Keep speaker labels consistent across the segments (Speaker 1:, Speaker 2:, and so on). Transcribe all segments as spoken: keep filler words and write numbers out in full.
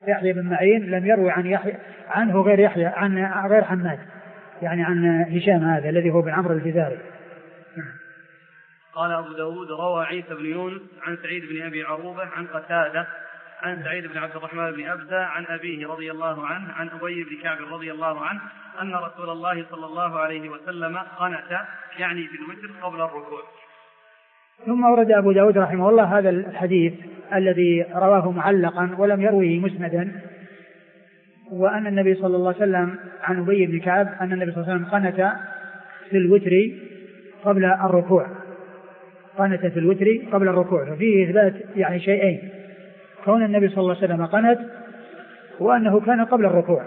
Speaker 1: يحيى بن معين لم يروي عن يحيى عنه غير يحيى عن غير حماد، يعني عن هشام هذا الذي هو بن عمرو الفزاري.
Speaker 2: قال أبو داود روى عيسى بن يونس عن سعيد بن أبي عروبة عن قتادة عن سعيد بن عبد الرحمن بن أبزة عن أبيه رضي الله عنه عن أبي بن كعب رضي الله عنه أن رسول الله صلى الله عليه وسلم قنت يعني في الوتر قبل الركوع.
Speaker 1: ثم ورد أبو داود رحمه الله هذا الحديث الذي رواه معلقا ولم يرويه مسندا، وأن النبي صلى الله عليه وسلم عن أبي بن كعب أن النبي صلى الله عليه وسلم قنت في الوتر قبل الركوع، قنت في الوتر قبل الركوع. ففيه إثبات يعني شيئين: كون النبي صلى الله عليه وسلم قنت، وأنه كان قبل الركوع.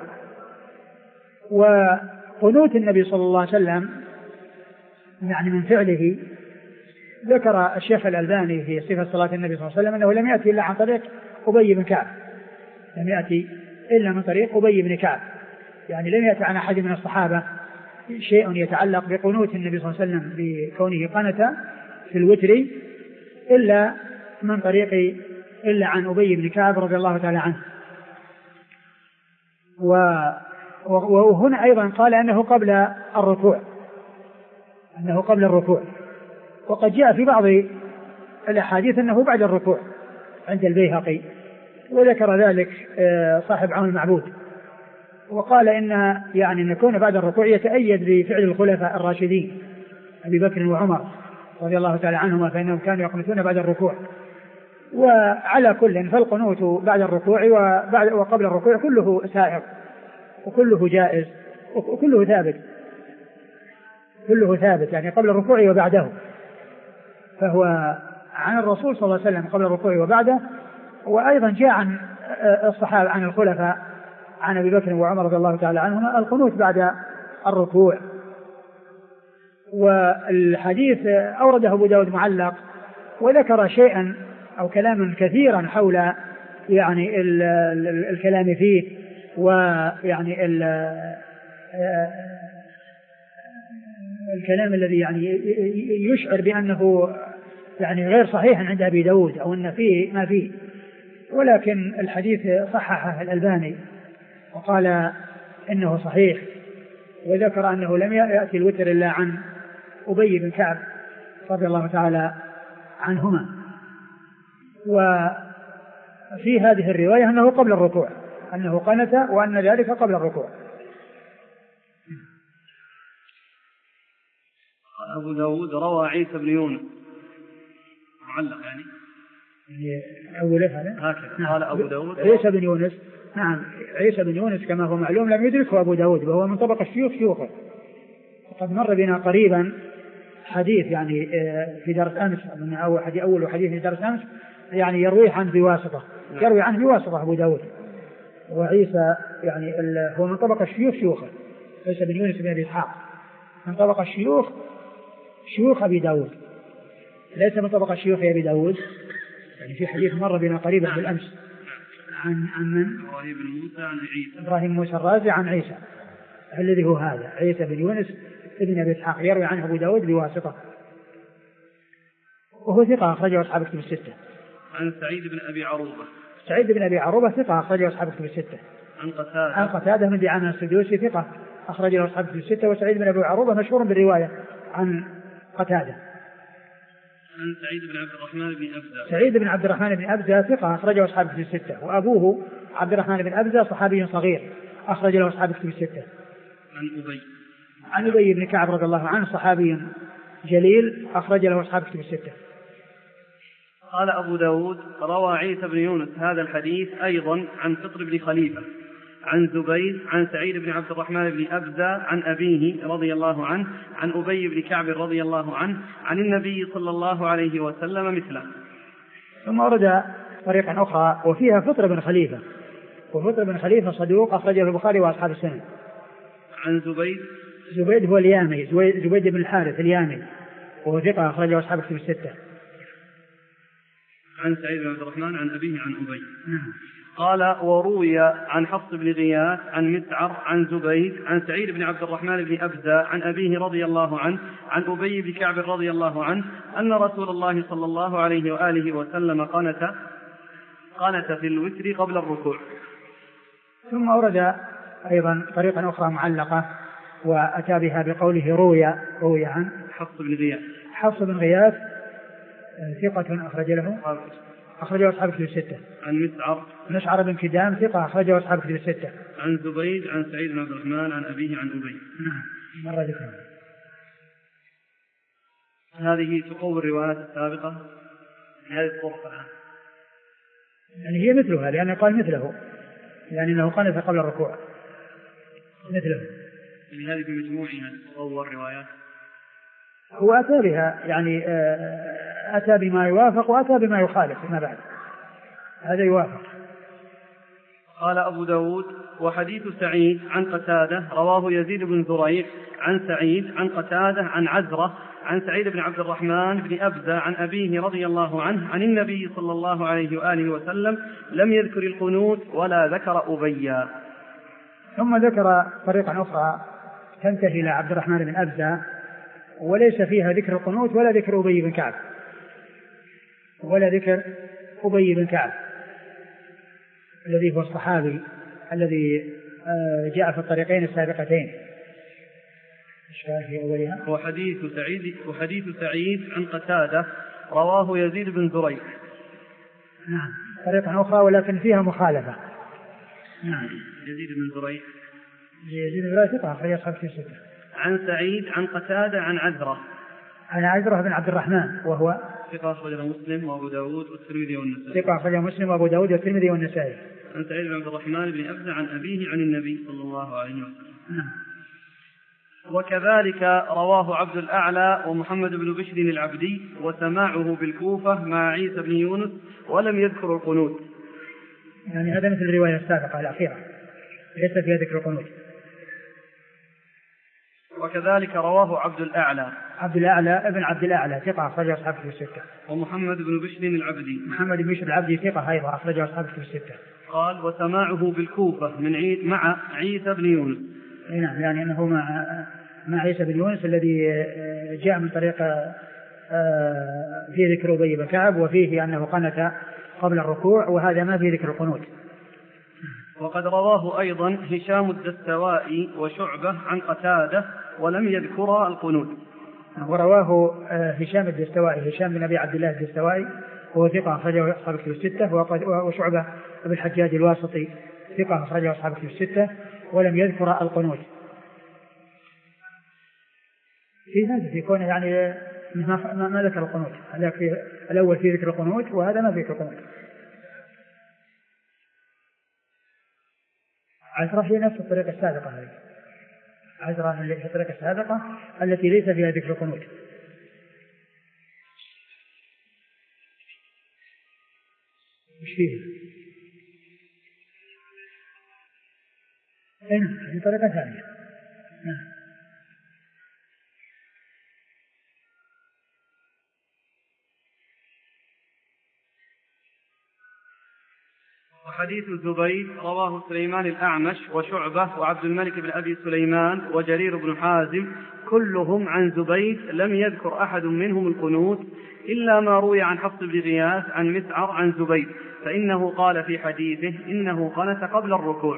Speaker 1: وقنوت النبي صلى الله عليه وسلم يعني من فعله ذكر الشيخ الألباني في صفة صلاة النبي صلى الله عليه وسلم أنه لم يأتي إلا عن طريق أبي بن كعب، لم يأتي إلا من طريق أبي بن كعب، يعني لم يأتي عن أحد من الصحابة شيء يتعلق بقنوت النبي صلى الله عليه وسلم بكونه قنت في الوتر إلا من طريق إلا عن أبي بن كعب رضي الله تعالى عنه. وهنا أيضا قال أنه قبل الركوع، أنه قبل الركوع، وقد جاء في بعض الأحاديث أنه بعد الركوع عند البيهقي، وذكر ذلك صاحب عون المعبود، وقال إن يعني أن يكون بعد الركوع يتأيد بفعل الخلفاء الراشدين أبي بكر وعمر رضي الله تعالى عنهما، فإنهم كانوا يقنتون بعد الركوع. وعلى كل فالقنوت بعد الركوع وبعد وقبل الركوع كله سائغ وكله جائز وكله ثابت، كله ثابت يعني قبل الركوع وبعده، فهو عن الرسول صلى الله عليه وسلم قبل الركوع وبعده. وأيضا جاء عن الصحابة عن الخلفاء عن أبي بكر وعمر رضي الله تعالى عنهما القنوت بعد الركوع. والحديث أورده أبو داود معلق، وذكر شيئا أو كلاما كثيرا حول يعني ال ال الكلام فيه، ويعني ال الكلام الذي يعني يشعر بأنه يعني غير صحيح عند أبي داود أو أن فيه ما فيه، ولكن الحديث صححه الألباني وقال إنه صحيح، وذكر أنه لم يأتي الوتر إلا عن أبي بن كعب رضي الله تعالى عنهما. وفي هذه الرواية أنه قبل الركوع، أنه قنت وأن ذلك قبل الركوع.
Speaker 2: أبو داود روى عيسى بن يونس معلق يعني
Speaker 1: أول هذا
Speaker 2: هكذا قال أبو داود
Speaker 1: عيسى بن يونس. نعم عيسى بن يونس كما هو معلوم لم يدركه أبو داود، وهو من طبق الشيوخ شيوخه، وقد مر بنا قريبا حديث يعني في درس أمس أو حديث أول وحديث في درس أمس يعني يروي عنه بواسطة، يروي عنه بواسطة أبو داود. وعيسى يعني هو من طبق الشيوخ شيوخه، عيسى بن يونس بن أبي إسحاق من طبق الشيوخ شيوخ أبي داود، ليس من طبق الشيوخ أبي داود. يعني في حديث مر بنا قريبا بالأمس عن عن من؟
Speaker 2: إبراهيم بن موسى عن عيسى
Speaker 1: إبراهيم موسى الرازي عن عيسى الذي هو هذا عيسى بن يونس ابن أبي إسحاق، يروي عنه أبو داود بواسطة، وهو ثقة أخرجه أصحاب الكتب الستة.
Speaker 2: عن سعيد بن أبي عروبة
Speaker 1: سعيد بن أبي عروبة ثقة أخرجه أصحاب الكتب الستة.
Speaker 2: عن قتادة
Speaker 1: عن قتادة من دعامة السدوسي ثقة أخرجه أصحاب الكتب الستة. وسعيد بن أبي عروبة مشهور بالرواية عن قتادة.
Speaker 2: عن سعيد بن عبد الرحمن بن أبزة
Speaker 1: سعيد بن عبد الرحمن بن أبزة ثقة أخرجه أصحاب الكتب الستة، وأبوه عبد الرحمن بن أبزة صحابي صغير أخرج له أصحاب الكتب الستة.
Speaker 2: عن أبي
Speaker 1: عن أبي بن كعب رضي الله عنه صحابي جليل أخرج له أصحاب الكتب الستة.
Speaker 2: قال أبو داود روى عيسى بن يونس هذا الحديث أيضا عن فطر بن خليفة عن زبيد عن سعيد بن عبد الرحمن بن أبزة عن أبيه رضي الله عنه عن أبي بن كعب رضي الله عنه عن النبي صلى الله عليه وسلم مثله.
Speaker 1: ثم ورد طريقا أخرى وفيها فطر بن خليفة، وفطر بن خليفة صدوق أخرجه البخاري وأصحاب السنن.
Speaker 2: عن زبيد
Speaker 1: زبيد هو اليامي، زبيد بن الحارث اليامي، وهو ثقة أخرجه أصحاب الكتب الستة.
Speaker 2: عن سعيد بن عبد الرحمن عن أبيه عن أبي.
Speaker 1: نعم.
Speaker 2: قال وروي عن حفص بن غياث عن مسعر عن زبيد عن سعيد بن عبد الرحمن بن أبزة عن أبيه رضي الله عنه عن أبي بن كعب رضي الله عنه أن رسول الله صلى الله عليه وآله وسلم قنت قنت في الوتر قبل الركوع.
Speaker 1: ثم أورد أيضا طريقا أخرى معلقة وأتى بها بقوله روي روي عن
Speaker 2: حفص بن غياث.
Speaker 1: حفص بن غياث ثقة أخرج له أخرجه أصحاب الكتب الستة.
Speaker 2: عن مسعر
Speaker 1: مسعر بن كدام ثقة أخرجه أصحاب الكتب الستة.
Speaker 2: عن زبيد عن سعيد بن عبد الرحمن عن أبيه عن أبي.
Speaker 1: نعم مرة ذكرها.
Speaker 2: هذه تقوي الروايات السابقة هذه الطرق الآن
Speaker 1: يعني هي مثلها لأنه قال مثله يعني أنه قنت قبل الركوع مثله
Speaker 2: يعني هذه بمجموعها تقوي الروايات.
Speaker 1: هو أتى بها يعني أتى بما يوافق وأتى بما يخالف فيما بعد هذا يوافق.
Speaker 2: قال أبو داود وحديث سعيد عن قتادة رواه يزيد بن زريع عن سعيد عن قتادة عن عزرة عن سعيد بن عبد الرحمن بن أبزة عن أبيه رضي الله عنه عن النبي صلى الله عليه وآله وسلم لم يذكر القنوت ولا ذكر أبيا.
Speaker 1: ثم ذكر طريقا أخرى تنتهي إلى عبد الرحمن بن أبزة وليس فيها ذكر القنوت ولا ذكر أبي بن كعب ولا ذكر أبي بن كعب الذي هو الصحابي الذي جاء في الطريقين السابقتين. في أولها
Speaker 2: وحديث سعيد وحديث سعيد عن قتادة رواه يزيد بن زريع.
Speaker 1: نعم طريقة أخرى ولكن فيها مخالفة. نعم
Speaker 2: يزيد بن زريع
Speaker 1: يزيد بن زريع ثقة أخرج أصحاب الكتب الستة.
Speaker 2: عن سعيد عن قتادة عن عزرة
Speaker 1: عن عزرة بن عبد الرحمن وهو
Speaker 2: ثقة أخرجه مسلم وأبو داود والترمذي والنسائي.
Speaker 1: ثقة أخرجه مسلم وأبو داود والترمذي والنسائي.
Speaker 2: عن سعيد بن عبد الرحمن بن أبزة عن أبيه عن النبي صلى الله عليه وسلم.
Speaker 1: نعم.
Speaker 2: وكذلك رواه عبد الأعلى ومحمد بن بشر العبدي وسماعه بالكوفة مع عيسى بن يونس ولم يذكر القنوت.
Speaker 1: يعني هذا مثل الرواية السابقة الأخيرة ليس فيها ذكر القنوت.
Speaker 2: وكذلك رواه عبد الأعلى
Speaker 1: عبد الأعلى ابن عبد الأعلى ثقة أخرجه أصحاب الكتب الستة.
Speaker 2: ومحمد بن بشر العبدي
Speaker 1: محمد بن بشر العبدي ثقة أيضا أخرجه أصحاب الكتب الستة.
Speaker 2: قال وسماعه بالكوفة من عي... مع عيسى بن يونس.
Speaker 1: نعم يعني أنه مع مع عيسى بن يونس الذي جاء من طريق في ذكر أبي بن كعب وفيه أنه قنت قبل الركوع وهذا ما في ذكر القنوت.
Speaker 2: وقد رواه أيضا هشام الدستوائي وشعبة عن قتادة ولم يذكر القنوت.
Speaker 1: ورواه هشام الدستوائي هشام بن أبي عبد الله الدستوائي وهو ثقة أخرجه أصحاب الكتب الستة وشعبة بن الحجاج الواسطي ثقة أخرجه أصحاب الكتب الستة ولم يذكر القنوت. في هذا في كونه يعني ما, ما ذكر القنوت هذا في الأول في ذكر القنوت وهذا ما في ذكر القنوت. عشرة هي نفس الطريقة السابقة هذه عشرة هي الطريقة السابقة التي ليس فيها ذكر القنوت. وش فيه؟ هذه طريقة ثانية. نعم.
Speaker 2: وحديث الزبيد رواه سليمان الأعمش وشعبة وعبد الملك بن أبي سليمان وجرير بن حازم كلهم عن زبيد لم يذكر أحد منهم القنوت إلا ما روي عن حفص بن غياث عن مسعر عن زبيد فإنه قال في حديثه إنه قنت قبل الركوع.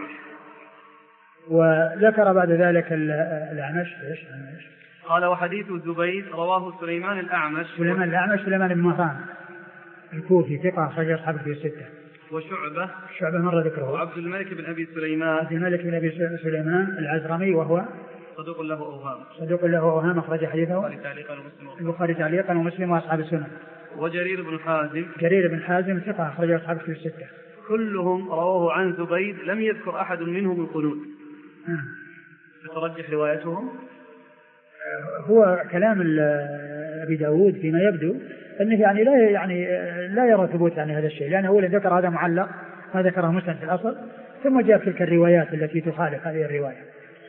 Speaker 1: وذكر بعد ذلك الأعمش
Speaker 2: قال وحديث الزبيد رواه سليمان الأعمش
Speaker 1: سليمان الأعمش سليمان بن مهران الكوفي ثقة أخرج أصحاب الكتب الستة.
Speaker 2: وشعبة
Speaker 1: شعبة مرة ذكره.
Speaker 2: وعبد الملك بن أبي سليمان
Speaker 1: عبد الملك بن أبي سليمان العزرمي وهو
Speaker 2: صدوق له أوهام
Speaker 1: صدوق له أوهام أخرج حديثه البخاري تعليقا ومسلم وأصحاب السنن.
Speaker 2: وجرير بن حازم
Speaker 1: جرير بن حازم ثقة أخرج أصحاب الكتب الستة
Speaker 2: كلهم رواه عن زبيد لم يذكر أحد منهم القنوت. تترجح روايتهم.
Speaker 1: هو كلام أبي داود فيما يبدو أنه يعني لا يعني لا يرى ثبوت يعني هذا الشيء لأنه أولا ذكر هذا معلق ما ذكره مسند في الأصل ثم جاء تلك الروايات التي تخالف هذه الرواية.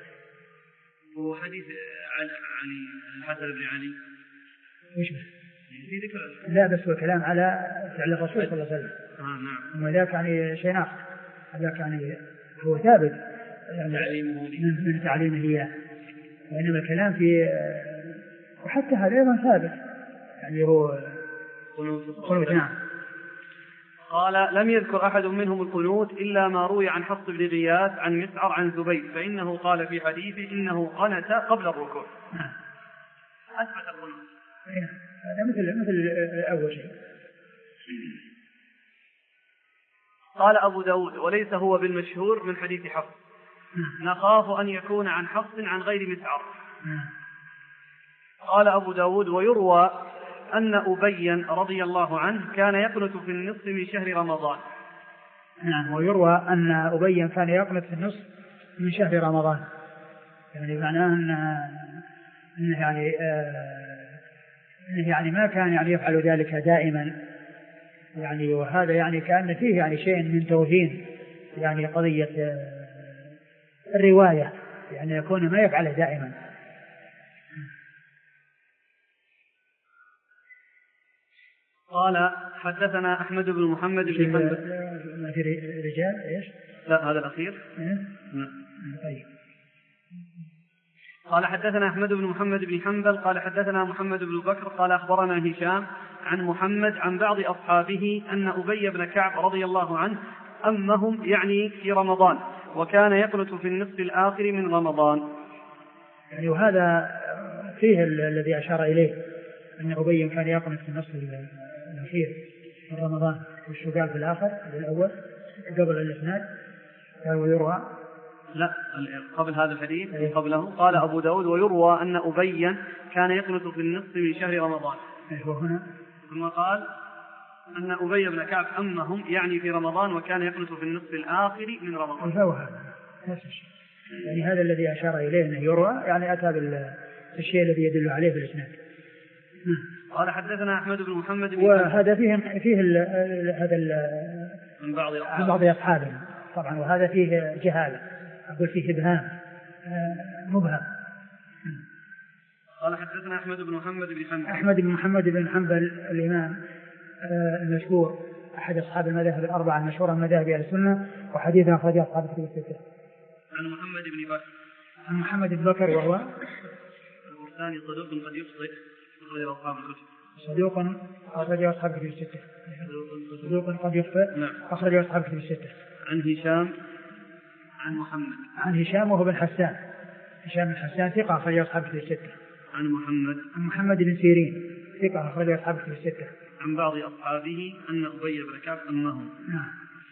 Speaker 2: وحديث عن علي الحسن بن علي
Speaker 1: وش في ذكر لا بس هو كلام على فعل الرسول صلى الله عليه وسلم.
Speaker 2: آه نعم.
Speaker 1: أما ذاك يعني شيء آخر هذاك يعني هو ثابت يعني
Speaker 2: تعليمه
Speaker 1: من, من تعليمه إياه وإنما الكلام في وحتى هذا أيضا ثابت يعني هو قلوب. نعم.
Speaker 2: قال لم يذكر أحد منهم القنوت إلا ما روي عن حفص بن غياث عن مسعر عن زبيد فإنه قال في حديثه إنه قنت قبل الركوع. أثبت القنوت.
Speaker 1: هذا مثل مثل أول شيء.
Speaker 2: قال أبو داود وليس هو بالمشهور من حديث حفص نخاف أن يكون عن حفص عن غير مسعر. قال أبو داود ويروى أن أبي رضي الله عنه كان يقنت في النصف من شهر رمضان.
Speaker 1: نعم ويروى أن أبي كان يقنت في النصف من شهر رمضان يعني معناه أن أنه يعني آه يعني ما كان يعني يفعل ذلك دائما يعني وهذا يعني كأن فيه يعني شيء من توهين يعني قضية آه الرواية يعني يكون ما يفعله دائما.
Speaker 2: قال حدثنا أحمد بن محمد بن حنبل.
Speaker 1: ما في رجال إيش؟
Speaker 2: لا هذا الأخير.
Speaker 1: إيه؟ طيب.
Speaker 2: قال حدثنا أحمد بن محمد بن حنبل قال حدثنا محمد بن بكر قال أخبرنا هشام عن محمد عن بعض أصحابه أن أبي بن كعب رضي الله عنه أمهم يعني في رمضان وكان يقنت في النصف الآخر من رمضان.
Speaker 1: يعني وهذا فيه الذي أشار إليه أن أبي كان يقنت في النصف الأخير من رمضان وشو قال في الآخر الأول قبل الإسناد ويروى
Speaker 2: لا قبل هذا الحديث قبله قال أبو داود ويروى أن أبي كان يقنت في النصف من شهر رمضان.
Speaker 1: وهنا
Speaker 2: ثم قال أن أبي بن كعب أمهم يعني في رمضان وكان يقنت في النصف الآخر من رمضان.
Speaker 1: هذا يعني هذا الذي أشار إليه أنه يروى يعني أتى بالشيء الذي يدل عليه في الإسناد.
Speaker 2: قال حدثنا أحمد بن محمد بن
Speaker 1: وهذا فيه فيه ال هذا ال
Speaker 2: من بعض
Speaker 1: من بعض أصحابنا طبعا وهذا فيه جهالة أقول فيه إبهام مبهم.
Speaker 2: قال حدثنا أحمد بن محمد بن حنبل.
Speaker 1: أحمد بن محمد بن حنبل الإمام المشهور أحد أصحاب المذاهب الأربعة المشهورة من مذاهب أهل السنة وحديثه أخرجه أصحاب الكتب الستة.
Speaker 2: عن محمد بن بكر.
Speaker 1: عن محمد بن بكر وهو
Speaker 2: الثاني صدوق قد يخطئ أخرجه أصحاب الكتب.
Speaker 1: صدوق أخرجه أصحاب الكتب الستة. صدوق قد يخطئ أخرجه أصحاب الكتب الستة.
Speaker 2: عن هشام عن محمد.
Speaker 1: عن هشام وهو بن حسان. هشام بن حسان ثقة أخرجه أصحاب الكتب الستة.
Speaker 2: عن محمد.
Speaker 1: عن محمد بن سيرين ثقة أخرجه أصحاب الكتب الستة.
Speaker 2: عن بعض أصحابه أن أبي بن كعب أمهم.
Speaker 1: نعم.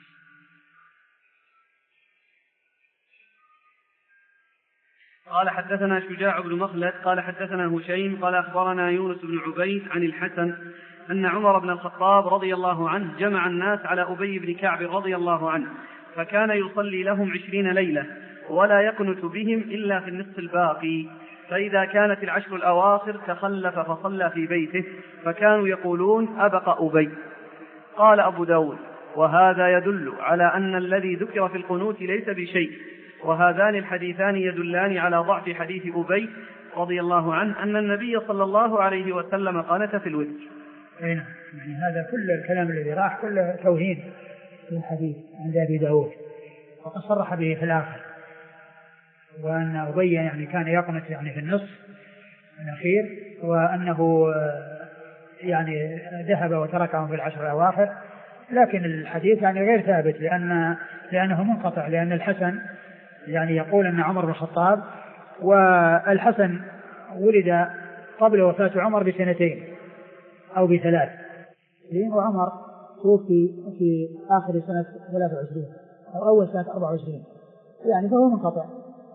Speaker 2: قال حدثنا شجاع بن مخلد قال حدثنا هشيم قال أخبرنا يونس بن عبيد عن الحسن أن عمر بن الخطاب رضي الله عنه جمع الناس على أبي بن كعب رضي الله عنه فكان يصلي لهم عشرين ليلة ولا يقنت بهم إلا في النصف الباقي فإذا كانت العشر الأواخر تخلف فصلى في بيته فكانوا يقولون أبق أبي. قال أبو داود وهذا يدل على أن الذي ذكر في القنوت ليس بشيء وهذان الحديثان يدلان على ضعف حديث أبي رضي الله عنه أن النبي صلى الله عليه وسلم قنت في الوتر.
Speaker 1: يعني هذا كل الكلام الذي راح كله توهين في الحديث عند أبي داود وقد صرح به في الآخر وأن أبي يعني كان يقنت يعني في النصف الأخير وأنه يعني ذهب وتركهم في العشر الأواخر لكن الحديث يعني غير ثابت لأن لأنه منقطع لأن الحسن يعني يقول أن عمر بن الخطاب والحسن ولد قبل وفاة عمر بسنتين أو بثلاث وعمر توفي في آخر سنة ثلاثة وعشرين أو أول سنة أربعة وعشرين يعني فهو منقطع.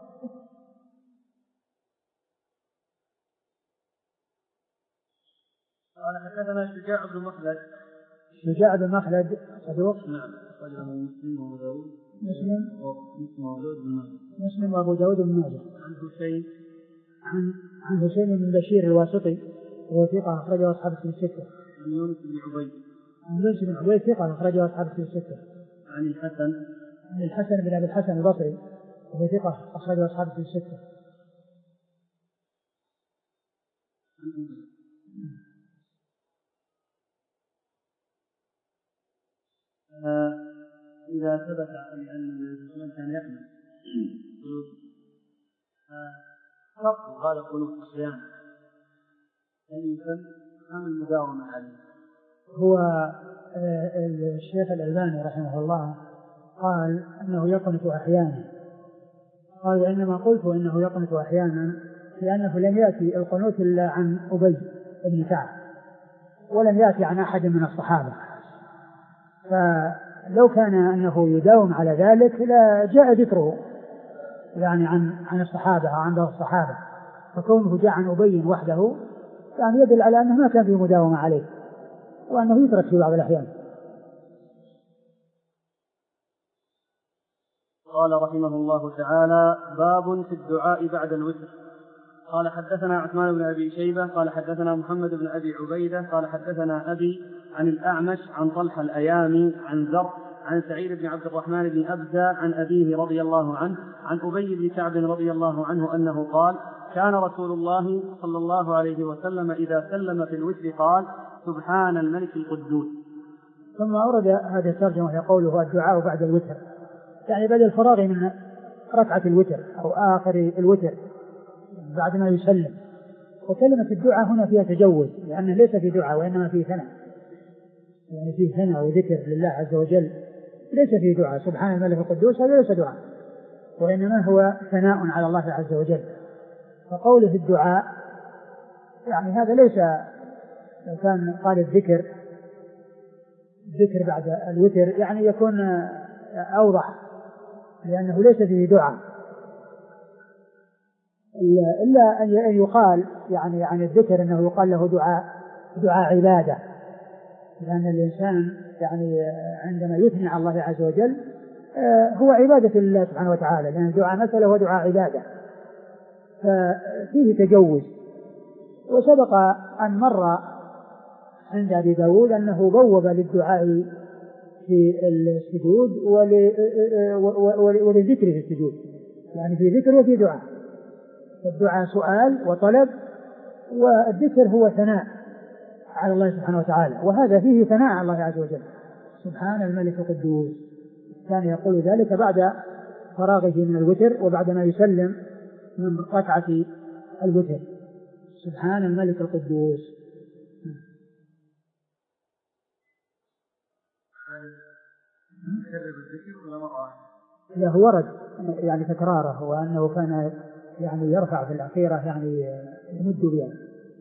Speaker 2: قال حدثنا شجاع بن مخلد.
Speaker 1: شجاع بن مخلد صدوق.
Speaker 2: نعم. مسلم وأبو داود.
Speaker 1: مسلم
Speaker 2: وأبو داود بن ماجه.
Speaker 1: مسلم وأبو داود بن ماجه.
Speaker 2: عن حسين.
Speaker 1: عن عن حسين بن بشير الواسطي وهو ثقة أخرجه أصحاب الكتب الستة.
Speaker 2: عن يونس بن عبيد.
Speaker 1: عن يونس بن عبيد ثقة أخرجه أصحاب الكتب الستة.
Speaker 2: عن الحسن.
Speaker 1: عن الحسن بن أبي الحسن البصري وهو ثقة أخرجه أصحاب الكتب الستة.
Speaker 2: إذا ثبت أن الإنسان كان يقنع فقط هذا قنوت الصيام أن يسمى أم المداومة عليه
Speaker 1: هو الشيخ الألباني رحمه الله قال أنه يقنط أحيانا، قال وإنما قلت إنه يقنط أحيانا لأنه لم يأتي القنوت إلا عن أبي بن كعب ولم يأتي عن أحد من الصحابة، فلو كان أنه يداوم على ذلك لا جاء ذكره يعني عن عن الصحابة أو عن بعض الصحابة، فكونه جاء عن أبي وحده يعني يدل على أنه ما كان في مداومة عليه وأنه يترك في بعض الأحيان.
Speaker 2: قال رحمه الله تعالى: باب في الدعاء بعد الوتر. قال حدثنا عثمان بن أبي شيبة قال حدثنا محمد بن أبي عبيدة قال حدثنا أبي عن الأعمش عن طلحة الأيامي عن زر عن سعيد بن عبد الرحمن بن أبزة عن أبيه رضي الله عنه عن أبي بن كعب رضي الله عنه أنه قال: كان رسول الله صلى الله عليه وسلم إذا سلم في الوتر قال: سبحان الملك القدوس.
Speaker 1: ثم أورد هذه الترجمة يقوله الدعاء بعد الوتر، يعني بعد الفراغ من ركعة الوتر أو آخر الوتر بعد ما يسلم. وكلمة الدعاء هنا فيها تجوز لأن ليس في دعاء وإنما في ثناء، يعني في ثناء وذكر لله عز وجل، ليس في دعاء. سبحان الملك القدوس هذا ليس دعاء وإنما هو ثناء على الله عز وجل. فقوله الدعاء يعني هذا ليس، لو كان قال الذكر الذكر بعد الوتر يعني يكون أوضح لأنه ليس فيه دعاء، إلا أن يقال يعني عن الذكر أنه يقال له دعاء دعاء عبادة، لأن الإنسان يعني عندما يثني على الله عز وجل هو عبادة لله سبحانه وتعالى، لأن الدعاء مثلا هو دعاء عبادة، ففيه تجوز. وسبق أن مر عند أبي داود أنه بوب للدعاء في السجود وللذكر في السجود، يعني في ذكر وفي دعاء. الدعاء سؤال وطلب، والذكر هو ثناء على الله سبحانه وتعالى، وهذا فيه ثناء على الله عز وجل. سبحان الملك القدوس كان يقول ذلك بعد فراغه من الوتر وبعد ما يسلم من ركعة الوتر. سبحان الملك القدوس. له ورد يعني تكراره، وأنه كان يعني يرفع في الأخيرة يعني يمد بها.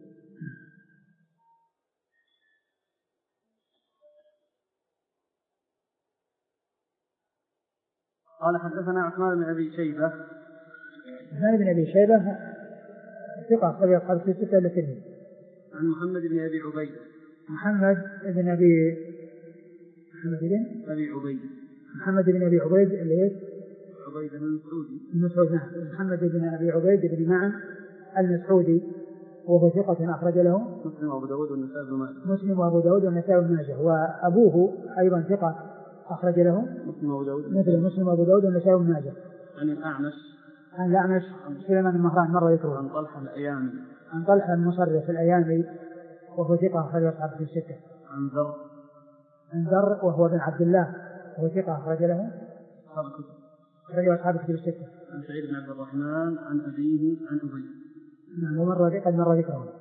Speaker 2: قال حدثنا عثمان بن أبي شيبة.
Speaker 1: عثمان بن أبي شيبة ثقة قد يقال في ستة لكنه.
Speaker 2: عن محمد بن أبي عبيدة.
Speaker 1: محمد بن أبي محمد بن
Speaker 2: أبي عبيدة
Speaker 1: محمد بن أبي عبيد ليش؟
Speaker 2: عبيدة المسعودي.
Speaker 1: المسعودي نعم. محمد بن أبي عبيد بن معن المسعودي وهو ثقة أخرج له
Speaker 2: مسلم وأبو داود والنسائي بن ماجه.
Speaker 1: مسلم وأبو داود والنسائي بن ماجه. وأبوه أيضا ثقة أخرج له
Speaker 2: مسلم وأبو داود
Speaker 1: مثل مسلم وأبو داود والنسائي بن ماجه.
Speaker 2: عن الأعمش
Speaker 1: عن الأعمش سليمان بن مهران مرة يذكره.
Speaker 2: عن طلحة الأيامي.
Speaker 1: عن طلحة المصرف الأيامي وهو ثقة أخرج أصحابه في الستة.
Speaker 2: عن ذر
Speaker 1: عن ذر وهو بن عبد الله وهو ثقة أخرج له أخرج أصحابه في الستة.
Speaker 2: عن سعيد بن عبد الرحمن عن أبيه عن أبي.
Speaker 1: نعم ومرة قد مرة ذكره.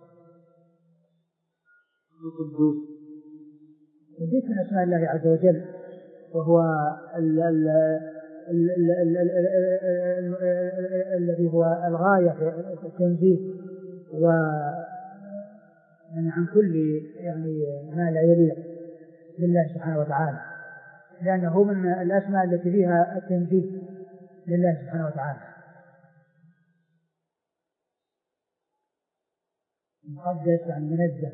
Speaker 2: القدوس
Speaker 1: القدوس من أسماء الله عز وجل، وهو الذي هو الغاية في التنزيه و يعني عن كل يعني ما لا يليق لله سبحانه وتعالى، لأنه من الأسماء التي فيها التنزيه لله سبحانه وتعالى. مقدس عن منزه.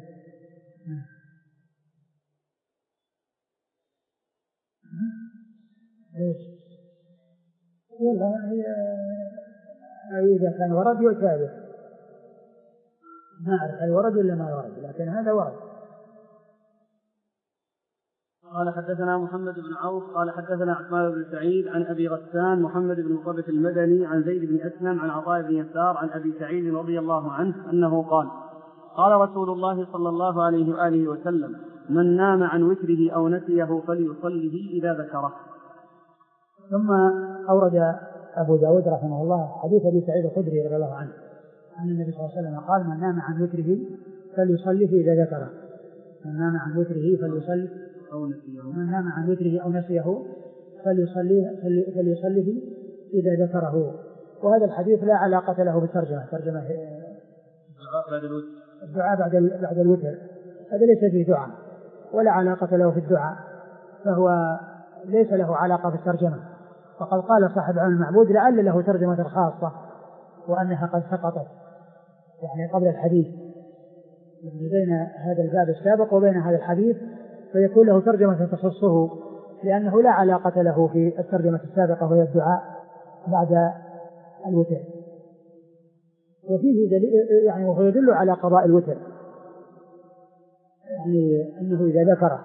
Speaker 1: ايش؟ والله إذا كان ورد يعتبر، ما أعرف هل ورد ولا ما ورد، لكن هذا ورد.
Speaker 2: قال حدثنا محمد بن عوف قال حدثنا عثمان بن سعيد عن أبي غسان محمد بن مطرف المدني عن زيد بن أسلم عن عطاء بن يسار عن أبي سعيد رضي الله عنه أنه قال: قال رسول الله صلى الله عليه وآله وسلم: من نام عن وتره أو نسيه فليصله إذا ذكره.
Speaker 1: ثم أورد أبو داود رحمه الله حديث أبي سعيد الخدري رضي الله عنه أن النبي صلى الله عليه وسلم قال: من نام عن وتره فليصله إذا ذكره. من نام عن وتره فليصلي من نام عن وتره أو نسيه فليصليه فليصليه إذا ذكره. وهذا الحديث لا علاقة له بالترجمة. ترجمة الدعاء بعد بعد الوتر هذا ليس فيه دعاء ولا علاقة له في الدعاء، فهو ليس له علاقة بالترجمة. وقد قال صاحب علم المعبود لعل له ترجمة خاصة وأنها قد سقطت يعني قبل الحديث، يعني بين هذا الباب السابق وبين هذا الحديث، فيكون له ترجمة تخصه لأنه لا علاقة له في الترجمة السابقة وهي الدعاء بعد الوتر. وفيه دليل يعني وهو يدل على قضاء الوتر، يعني أنه إذا ذكره،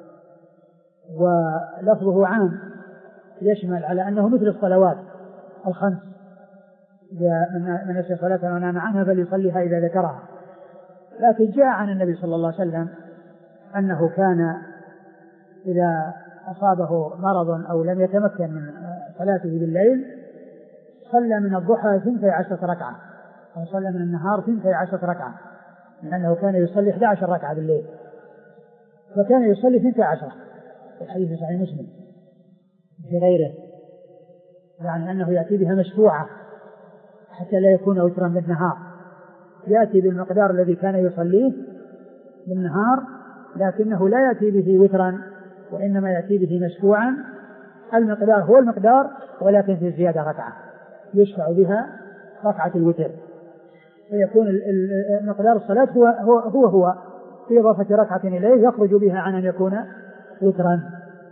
Speaker 1: ولفظه عام يشمل على أنه مثل الصلوات الخمس، إذا من نسي صلاة ونام عنها فليصليها إذا ذكرها. لكن جاء عن النبي صلى الله عليه وسلم أنه كان إذا أصابه مرض أو لم يتمكن من صلاته بالليل صلى من الضحى ثنتي عشرة ركعة، أو صلى من النهار ثنتي عشرة ركعة، لأنه كان يصلي إحدى عشرة ركعة بالليل، فكان يصلي ثنتي عشرة في الحديث صحيح مسلم في غيره، يعني أنه يأتي بها مشفوعة حتى لا يكون وترا بالنهار، يأتي بالمقدار الذي كان يصليه بالنهار لكنه لا يأتي به وترا وإنما يأتي به مشفوعا، المقدار هو المقدار ولكن في زيادة ركعة يشفع بها ركعة الوتر، فيكون مقدار الصلاة هو هو, هو, هو في إضافة ركعة إليه يخرج بها عن أن يكون وترا.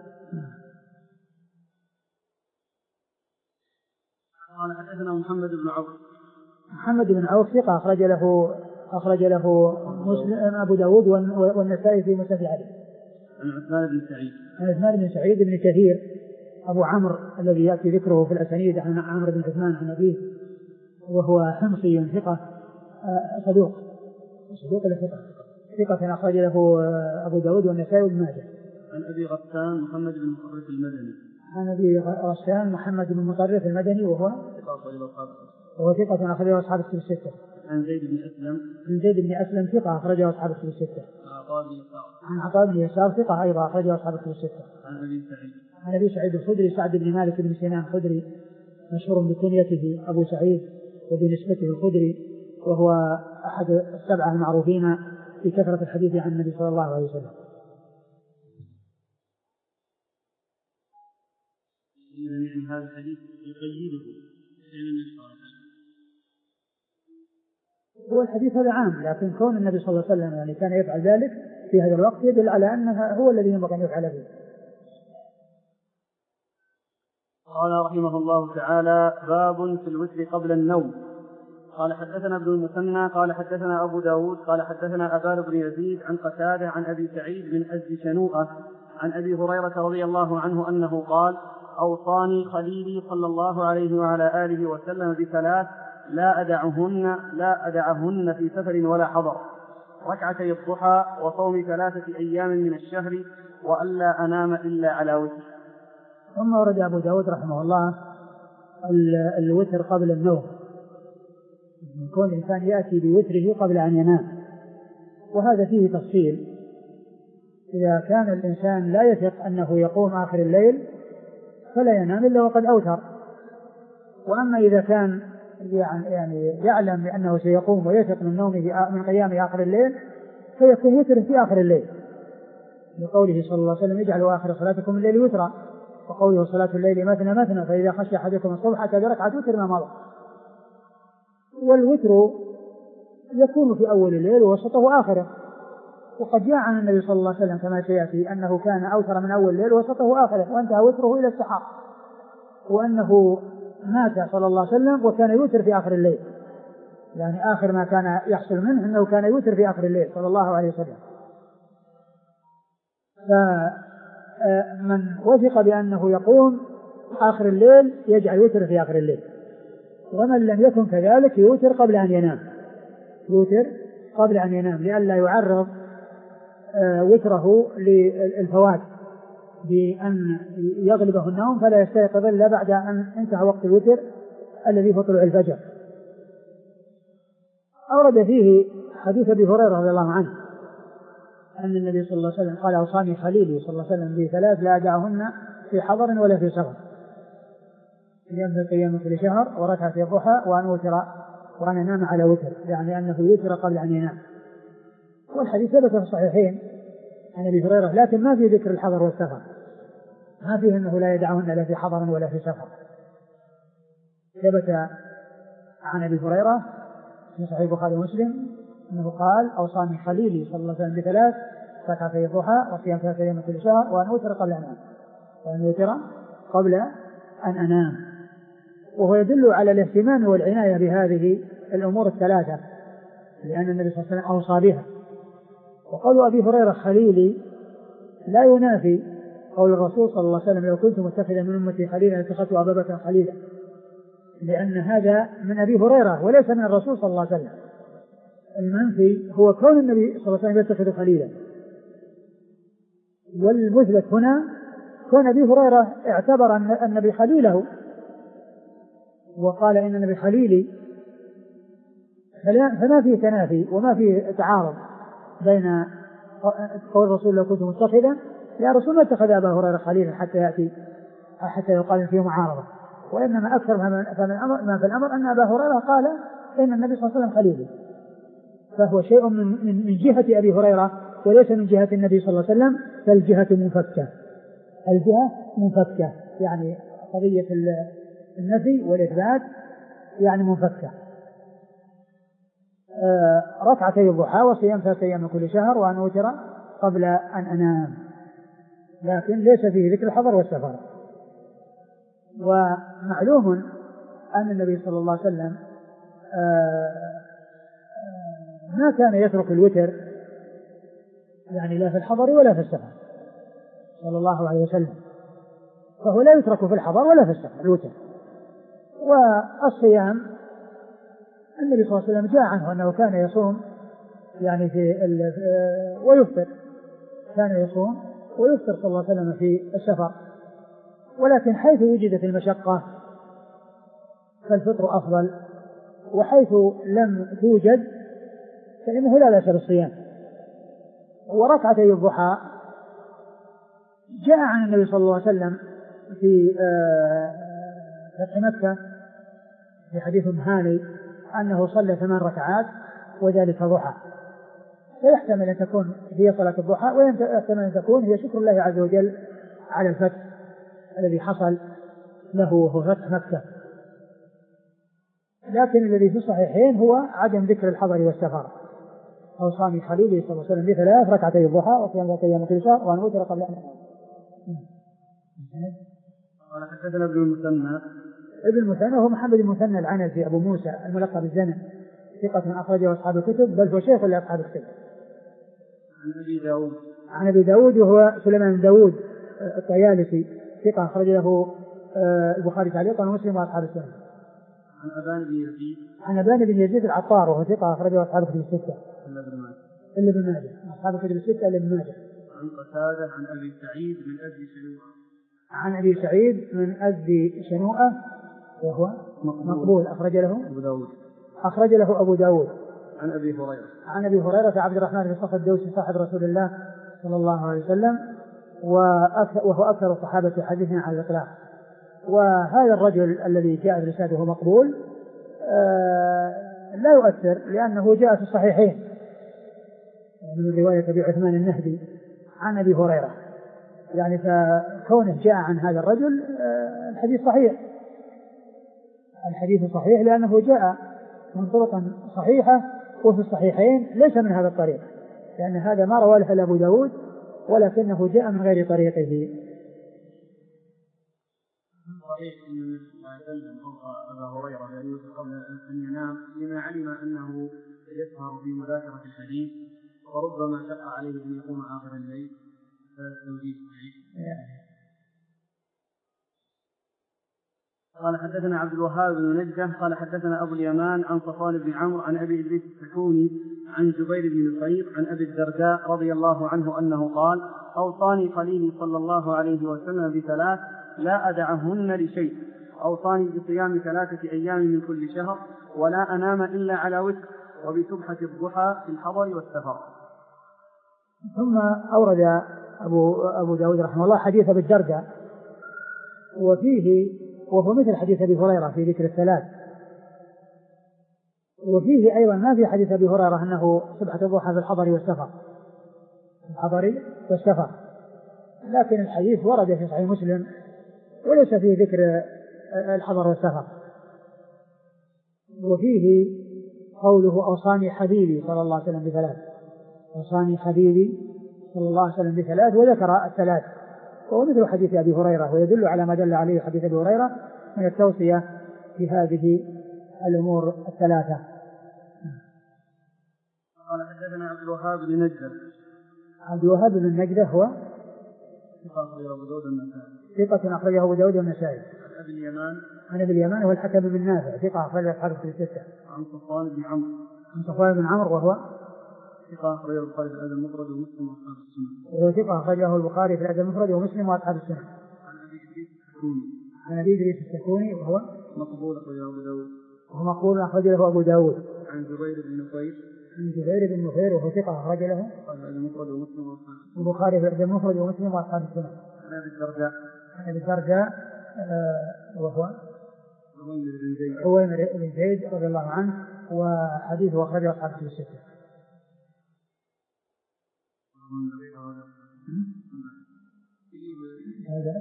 Speaker 2: قال حدثنا محمد بن عوف.
Speaker 1: محمد بن عوف ثقة أخرج له أخرج له مسلم أبو داود والنسائي في مسند علي.
Speaker 2: عن عثمان بن سعيد.
Speaker 1: عن عثمان بن سعيد بن كثير أبو عمرو الذي يأتي ذكره في الأسانيد عن عمرو بن عثمان عن أبيه، وهو حمصي ثقة صدوق صدوق ثقة ثقة أخرج له أبو داود والنسائي وابن ماجه.
Speaker 2: عن أبي غسان محمد بن مطرف المدني.
Speaker 1: عن أبي غسان محمد بن مطرف المدني وهو وهو ثقة أخرجه أصحاب الكتب الستة.
Speaker 2: عن زيد بن أسلم.
Speaker 1: عن زيد بن أسلم ثقة أخرجه أصحاب الكتب الستة.
Speaker 2: عطاء بن يسار.
Speaker 1: عن عطاء بن يسار ثقة أيضا أخرجه أصحاب الكتب الستة.
Speaker 2: عن أبي سعيد.
Speaker 1: عن أبي سعيد الخدري سعد بن مالك بن سنان الخدري مشهور بكنيته أبو سعيد وبنسبته الخدري، وهو أحد السبعة المعروفين في كثرة الحديث عن النبي صلى الله عليه وسلم.
Speaker 2: من هذا الحديث يقيده فعل النبي صلى الله عليه وسلم.
Speaker 1: هو الحديث هذا عام، لكن كون النبي صلى الله عليه وسلم يعني كان يفعل ذلك في هذا الوقت يدل على أنه هو الذي ينبغي أن يفعل به.
Speaker 2: قال رحمه الله تعالى: باب في الوتر قبل النوم. قال حدثنا ابن المثنى قال حدثنا أبو داود قال حدثنا أبان بن يزيد عن قتادة عن أبي سعيد بن أزد شنوءة عن أبي هريرة رضي الله عنه أنه قال: أوصاني خليلي صلى الله عليه وعلى آله وسلم بثلاث لا أدعهن لا أدعهن في سفر ولا حضر: ركعتي الضحى، وصوم ثلاثة أيام من الشهر، وألا أنام إلا على وتر.
Speaker 1: ثم ورد أبو داود رحمه الله الوتر قبل النوم، يكون الإنسان يأتي بوتره قبل أن ينام، وهذا فيه تفصيل. إذا كان الإنسان لا يثق أنه يقوم آخر الليل فلا ينام إلا وقد أوتر، وأما إذا كان يعني يعلم بأنه سيقوم ويثق من نومه من قيام آخر الليل فيكون وتر في آخر الليل، لقوله صلى الله عليه وسلم: اجعلوا آخر صلاتكم الليل وترا، وقوله: صلاة الليل مثنى مثنى فإذا خشي أحدكم الصبح حتى بركعة وتر ما مضى. والوتر يكون في أول الليل ووسطه وآخره، وقد جاء عن النبي صلى الله عليه وسلم كما سيأتي أنه كان أوتر من أول الليل ووسطه وآخره، وانتهى وتره إلى السحر، وأنه مات صلى الله عليه وسلم وكان يوتر في آخر الليل، يعني آخر ما كان يحصل منه أنه كان يوتر في آخر الليل صلى الله عليه وسلم. فمن وثق بأنه يقوم آخر الليل يجعل يوتر في آخر الليل، ومن لم يكن كذلك يوتر قبل أن ينام، يوتر قبل أن ينام لئلا يعرض وتره للفوات بأن يغلبه النوم فلا يستيقظ إلا بعد أن انتهى وقت الوتر الذي هو طلوع الفجر. أورد فيه حديث أبي هريرة رضي الله عنه أن النبي صلى الله عليه وسلم قال أوصاني خليلي صلى الله عليه وسلم بثلاث لا أدعهن في حضر ولا في سفر: ينفق قيام كل شهر، وركعة الضحى، وأن أوتر وأن أنام على وتر، يعني أنه يوتر قبل أن ينام. والحديث ثبت في الصحيحين عن أبي هريرة، لكن ما في ذكر الحضر والسفر، ما فيه أنه لا يدعهن لا في حضر ولا في سفر. ثبت عن أبي هريرة في صحيح البخاري ومسلم أنه قال أوصاني خليلي صلى الله عليه وسلم بثلاث: ركعتي الضحى، وصيام ثلاثة أيام كل شهر، وأن أوتر قبل أن أنام وأن أوتر قبل أن أنام. وهو يدل على الاهتمام والعناية بهذه الأمور الثلاثة، لأن النبي صلى الله عليه وسلم أوصى بها. وقول أبي هريرة خليلي لا ينافي قول الرسول صلى الله عليه وسلم: لو كنت متخذا من أمتي خليلا لاتخذت أبا بكر خليلا، لأن هذا من أبي هريرة وليس من الرسول صلى الله عليه وسلم. المنفي هو كون النبي صلى الله عليه وسلم يتخذ خليلا، والمثبت هنا كون أبي هريرة اعتبر أن النبي خليله وقال إن النبي خليلي، فما فيه تنافي وما فيه تعارض بين قول الرسول لو كنت متخذا، يا رسول ما اتخذ أبا هريرة خليلا حتى يأتي حتى يقال فيه معارضة، وإنما أكثر ما في الأمر أن أبا هريرة قال إن النبي صلى الله عليه وسلم خليله، فهو شيء من, من جهة أبي هريرة وليس من جهة النبي صلى الله عليه وسلم، فالجهة منفكة، الجهة منفكة يعني قضية النفي والإثبات يعني منفكة. آه ركعتي الضحى، وصيام ثلاثة أيام كل شهر، وأن أوتر قبل أن أنام، لكن ليس فيه ذكر الحضر والسفر. ومعلوم أن النبي صلى الله عليه وسلم آه ما كان يترك الوتر يعني لا في الحضر ولا في السفر صلى الله عليه وسلم، فهو لا يترك في الحضر ولا في السفر الوتر. والصيام النبي صلى الله عليه وسلم جاء عنه أنه كان يصوم يعني في ويفطر، كان يصوم ويفطر صلى الله عليه وسلم في السفر، ولكن حيث وجدت المشقة فالفطر أفضل، وحيث لم توجد فإنه لا بأس بالصيام. وركعتي الضحى جاء عن النبي صلى الله عليه وسلم في فتح مكة في حديث هاني أنه صلى ثمان ركعات وذلك ضحى، فيحتمل أن تكون هي صلاة الضحى، ويحتمل أن تكون هي شكر الله عز وجل على الفتح الذي حصل له وهو فتح مكة. لكن الذي في الصحيحين هو عدم ذكر الحضر والسفر. أوصاني خليلي صلى الله عليه وسلم بثلاث: ركعتي الضحى، وصيام ثلاثة أيام كل شهر، وأن أوتر قبل أن أنام.
Speaker 2: قال حدثنا ابن المثنى.
Speaker 1: ابن المثنى هو محمد بن المثنى العنزي أبو موسى الملقب بالزنا، ثقة أخرجه أصحاب الكتب، بل هو شيخ لأصحاب الكتب.
Speaker 2: عن أبي داود.
Speaker 1: عن أبي داود وهو سليمان بن داود الطيالسي، ثقة أخرج له البخاري تعليقا ومسلم وأصحاب السنة.
Speaker 2: عن أبان بن يزيد.
Speaker 1: عن أبان بن يزيد العطار وهو ثقة أخرجه أصحاب الكتب الستة إلا ابن ماجه، أصحاب الكتب الستة إلا ابن ماجه.
Speaker 2: عن قتادة عن أبي سعيد من أجل شنوءة.
Speaker 1: عن أبي سعيد من أجل شنوءة وهو مقبول، أخرج له
Speaker 2: أبو داود.
Speaker 1: أخرج له أبو داود.
Speaker 2: عن أبي هريرة.
Speaker 1: عن أبي هريرة عبد الرحمن بن صخر الدوسي صاحب رسول الله صلى الله عليه وسلم، وهو أكثر الصحابة حديثا على الإطلاق. وهذا الرجل الذي جاء برسالته مقبول آه لا يؤثر، لأنه جاء في الصحيحين من رواية أبي عثمان النهدي عن أبي هريرة، يعني فكونه جاء عن هذا الرجل آه الحديث صحيح، الحديث صحيح لأنه جاء من طرق صحيحة وفي الصحيحين ليس من هذا الطريق، لأن هذا ما رواه له أبو داود ولكنه جاء من غير طريقه.
Speaker 2: صحيح أن النبي صلى الله عليه وسلم أوصى أبا هريرة بأن قبل أن ينام لما علم أنه يسهر في مذاكرة الحديث وربما شق عليه أن يقوم آخر الليل، فالتوجيه صحيح. قال حدثنا عبد الوهاب بن نجدة قال حدثنا أبو اليمان عن صفوان بن عمرو عن أبي إدريس السحوني عن جبير بن نصير عن أبي الدرداء رضي الله عنه أنه قال: أوصاني خليلي صلى الله عليه وسلم بثلاث لا أدعهن لشيء: أوصاني بصيام ثلاثة أيام من كل شهر، ولا أنام إلا على وتر، وبسبحة الضحى في الحضر والسفر.
Speaker 1: ثم أورد أبو, أبو داود رحمه الله حديث أبي الدرداء، وفيه وهو مثل حديث أبي هريرة في ذكر الثلاث، وفيه أيضا ما في حديث أبي هريرة أنه سبحة الضحى في الحضر والسفر، الحضر والسفر، لكن الحديث ورد في صحيح مسلم وليس فيه ذكر الحضر والسفر. وفيه قوله أوصاني حبيبي صلى الله عليه وسلم بثلاث، أوصاني حبيبي صلى الله عليه وسلم بثلاث، وذكر الثلاث، وهو مثل حديث أبي هريرة، ويدل على ما دل عليه حديث أبي هريرة من التوصية في هذه الأمور الثلاثة.
Speaker 2: قال حدثنا عبد الوهاب بن نجدة.
Speaker 1: عبد الوهاب بن نجدة هو
Speaker 2: ثقة أخرجه أبو داود والنسائي.
Speaker 1: ثقة أخرجه أبو داود والنسائي.
Speaker 2: عن أبي اليمان.
Speaker 1: عن أبي اليمان هو الحكم بن نافع، ثقة أخرجه أصحاب الكتب الستة.
Speaker 2: عن صفوان بن عمرو.
Speaker 1: عن صفوان بن عمرو وهو
Speaker 2: ثقة أخرجه البخاري في الأدب المفرد ومسلم وأصحاب السنن.
Speaker 1: وهو ثقة أخرجه البخاري في الأدب المفرد ومسلم وأصحاب السنن.
Speaker 2: عن أبي إدريس السكوني.
Speaker 1: عن أبي إدريس السكوني وهو
Speaker 2: مقبول أخرجه أبو داود.
Speaker 1: وهو مقبول أخرج له أبو داود.
Speaker 2: عن زبير بن نفير.
Speaker 1: عن زبير بن نفير وهو ثقة أخرج له البخاري في الأدب المفرد ومسلم وأصحاب السنن.
Speaker 2: عن أبي الدرداء.
Speaker 1: عن أبي الدرداء وهو عويمر بن زيد رضي الله عنه، وحديثه أخرجه أصحاب الكتب الستة. هذا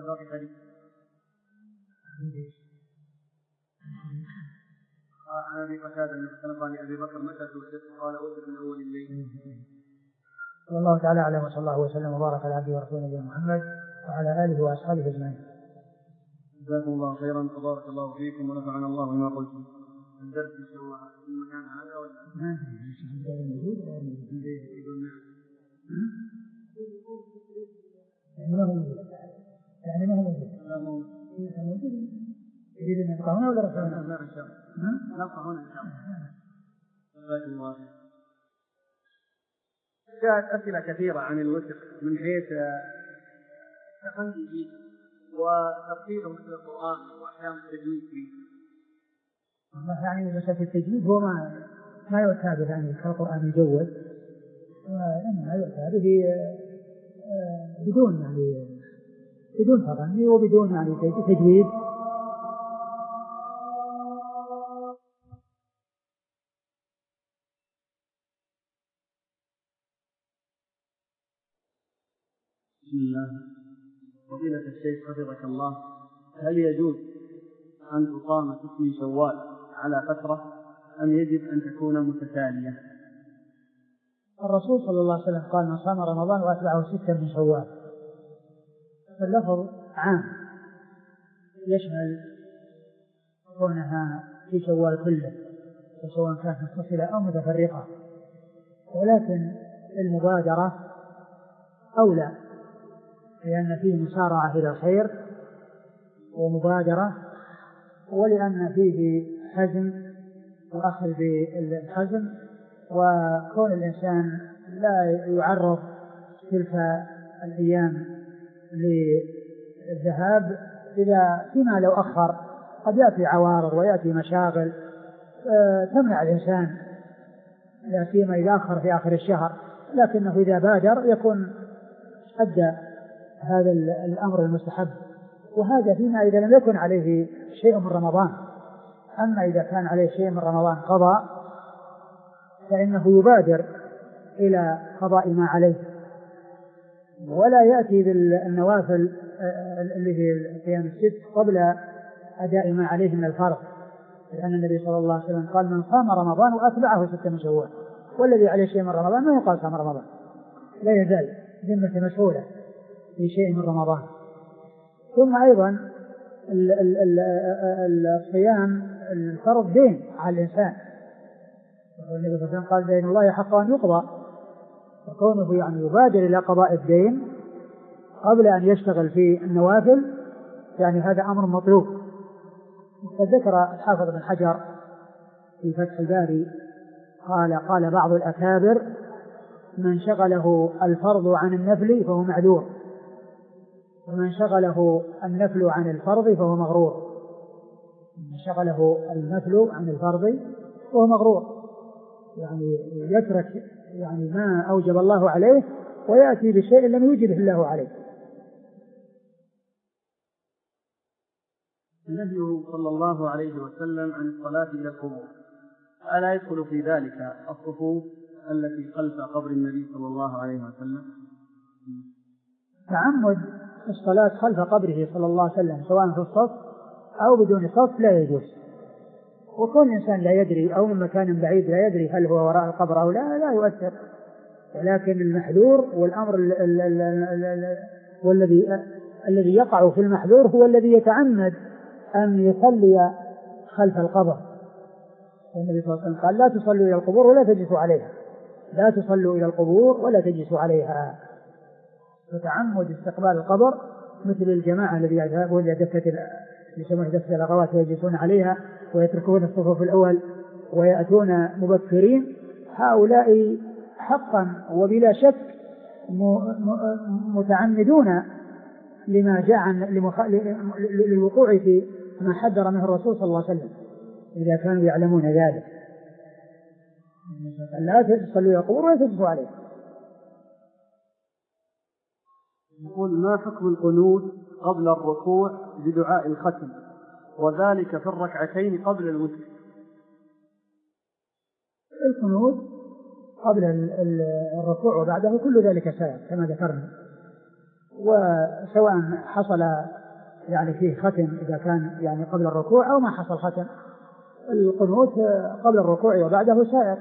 Speaker 2: عن أبي قتادة أنه قال لأبي بكر متى توفيت؟ قال أوتر من أول الليل.
Speaker 1: والله تعالى أعلم، وصلى الله وسلم وبارك على عبده ورسوله نبينا محمد وعلى آله وأصحابه أجمعين.
Speaker 2: جزاكم الله خيرا، تبارك الله فيكم ونفعنا الله بما قلتم. الدرس إن شاء الله في المكان هذا ولا
Speaker 1: ما في موجود ولا موجود؟
Speaker 2: يقول نعم.
Speaker 1: يعني ما هو موجود، يعني ما هو موجود.
Speaker 2: لا موجود.
Speaker 1: يريد أن نبقى هنا ولا رسولنا؟
Speaker 2: لا إن شاء الله. نبقى هنا إن شاء الله. جزاكم الله خير. جاءت أسئلة كثيرة عن الوتر من حيث تقنيه وترتيبه مثل القرآن وأحيان التجويد فيه.
Speaker 1: والله يعني مسألة التجويد هو ما ما يؤتى به يعني كالقرآن يجود، وإنما يؤتى به بدون يعني بدون تغني وبدون يعني تجويد.
Speaker 2: بسم الله. فضيلة الشيخ حفظك الله، هل يجوز أن تقام ست من شوال على فترة أم يجب أن تكون متتالية؟
Speaker 1: الرسول صلى الله عليه وسلم قال من صام رمضان وأتبعه ستة من شوال، فاللفظ عام يشمل كونها في شوال كله سواء كانت متصلة أو متفرقة، ولكن المبادرة أولى لأن فيه مسارعة إلى الخير ومبادرة، ولأن فيه حزم وأخذ بالحزم، وكون الإنسان لا يعرض تلك الأيام للذهاب إذا فيما لو أخر قد يأتي عوارض ويأتي مشاغل تمنع الإنسان، لا سيما إذا أخر في آخر الشهر، لكنه إذا بادر يكون أدى هذا الأمر المستحب، وهذا فيما إذا لم يكن عليه شيء من رمضان. أما إذا كان عليه شيء من رمضان قضاء فإنه يبادر إلى قضاء ما عليه، ولا يأتي بالنوافل اللي هي قيام الست قبل أداء ما عليه من الفرض، لأن النبي صلى الله عليه وسلم قال من صام رمضان وأتبعه ستة من شوال، والذي عليه شيء من رمضان ما يقال صام رمضان، لا يزال ذمة مسؤولة في شيء من رمضان. ثم أيضا الصيام الفرض دين على الإنسان، والنبي صلى الله عليه وسلم قال دين الله حق أن يقضى، فكونه يعني يبادر إلى قضاء الدين قبل أن يشتغل في النوافل يعني هذا أمر مطلوب. وقد ذكر الحافظ بن حجر في فتح الباري قال قال بعض الأكابر من شغله الفرض عن النفل فهو معذور، ومن شغله النفل عن الفرض فهو مغرور. من شغله النفل عن الفرض فهو مغرور، يعني يترك يعني ما أوجب الله عليه ويأتي بشيء لم يوجبه الله عليه.
Speaker 2: النبي صلى الله عليه وسلم عن الصلاة إلى القبور، ألا يدخل في ذلك الصفوف التي خلف قبر النبي صلى الله عليه وسلم؟
Speaker 1: تعمد الصلاة خلف قبره صلى الله عليه وسلم سواء في الصف أو بدون صف لا يجوز، وكل إنسان لا يدري أو من مكان بعيد لا يدري هل هو وراء القبر أو لا لا يؤثر، ولكن المحذور والأمر والذي الذي يقع في المحذور هو الذي يتعمد أن يصلي خلف القبر. النبي صلى الله عليه وسلم قال لا تصلوا إلى القبور ولا تجلسوا عليها، لا تصلوا إلى القبور ولا تجلسوا عليها. فتعمد استقبال القبر مثل الجماعة الذي يذهبون إلى دكة يسمونها دكة الأغوات ويجلسون عليها ويتركون الصفوف الأول ويأتون مبكرين، هؤلاء حقا وبلا شك متعمدون لما جاء عن للوقوع في ما حذر منه الرسول صلى الله عليه وسلم إذا كانوا يعلمون ذلك. لا تصلوا إلى القبور ولا تجلسوا عليها.
Speaker 2: يقول ما حكم القنوت قبل الركوع بدعاء الختم وذلك في الركعتين قبل الوتر؟
Speaker 1: القنوت قبل الركوع وبعده كل ذلك سائر كما ذكرنا، وسواء حصل يعني فيه ختم إذا كان يعني قبل الركوع أو ما حصل ختم، القنوت قبل الركوع وبعده سائر.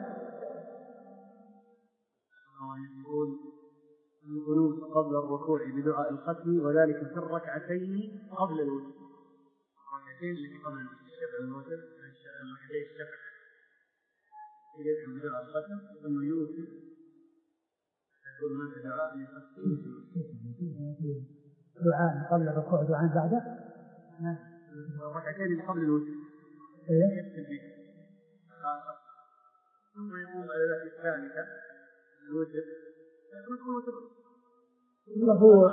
Speaker 2: القنوت قبل الركوع بدعاء الختم وذلك في الركعتين قبل الوتر، الركعتين التي قبل الشفع الوتر الركعتين الشفع يدعو بدعاء الختم ثم يوتر يقول هناك دعاء للختم
Speaker 1: دعاء قبل الركوع دعاء بعده
Speaker 2: الركعتين اللي قبل الوتر يكتب به ثم يقوم على ذلك الثالثة الوتر
Speaker 1: هو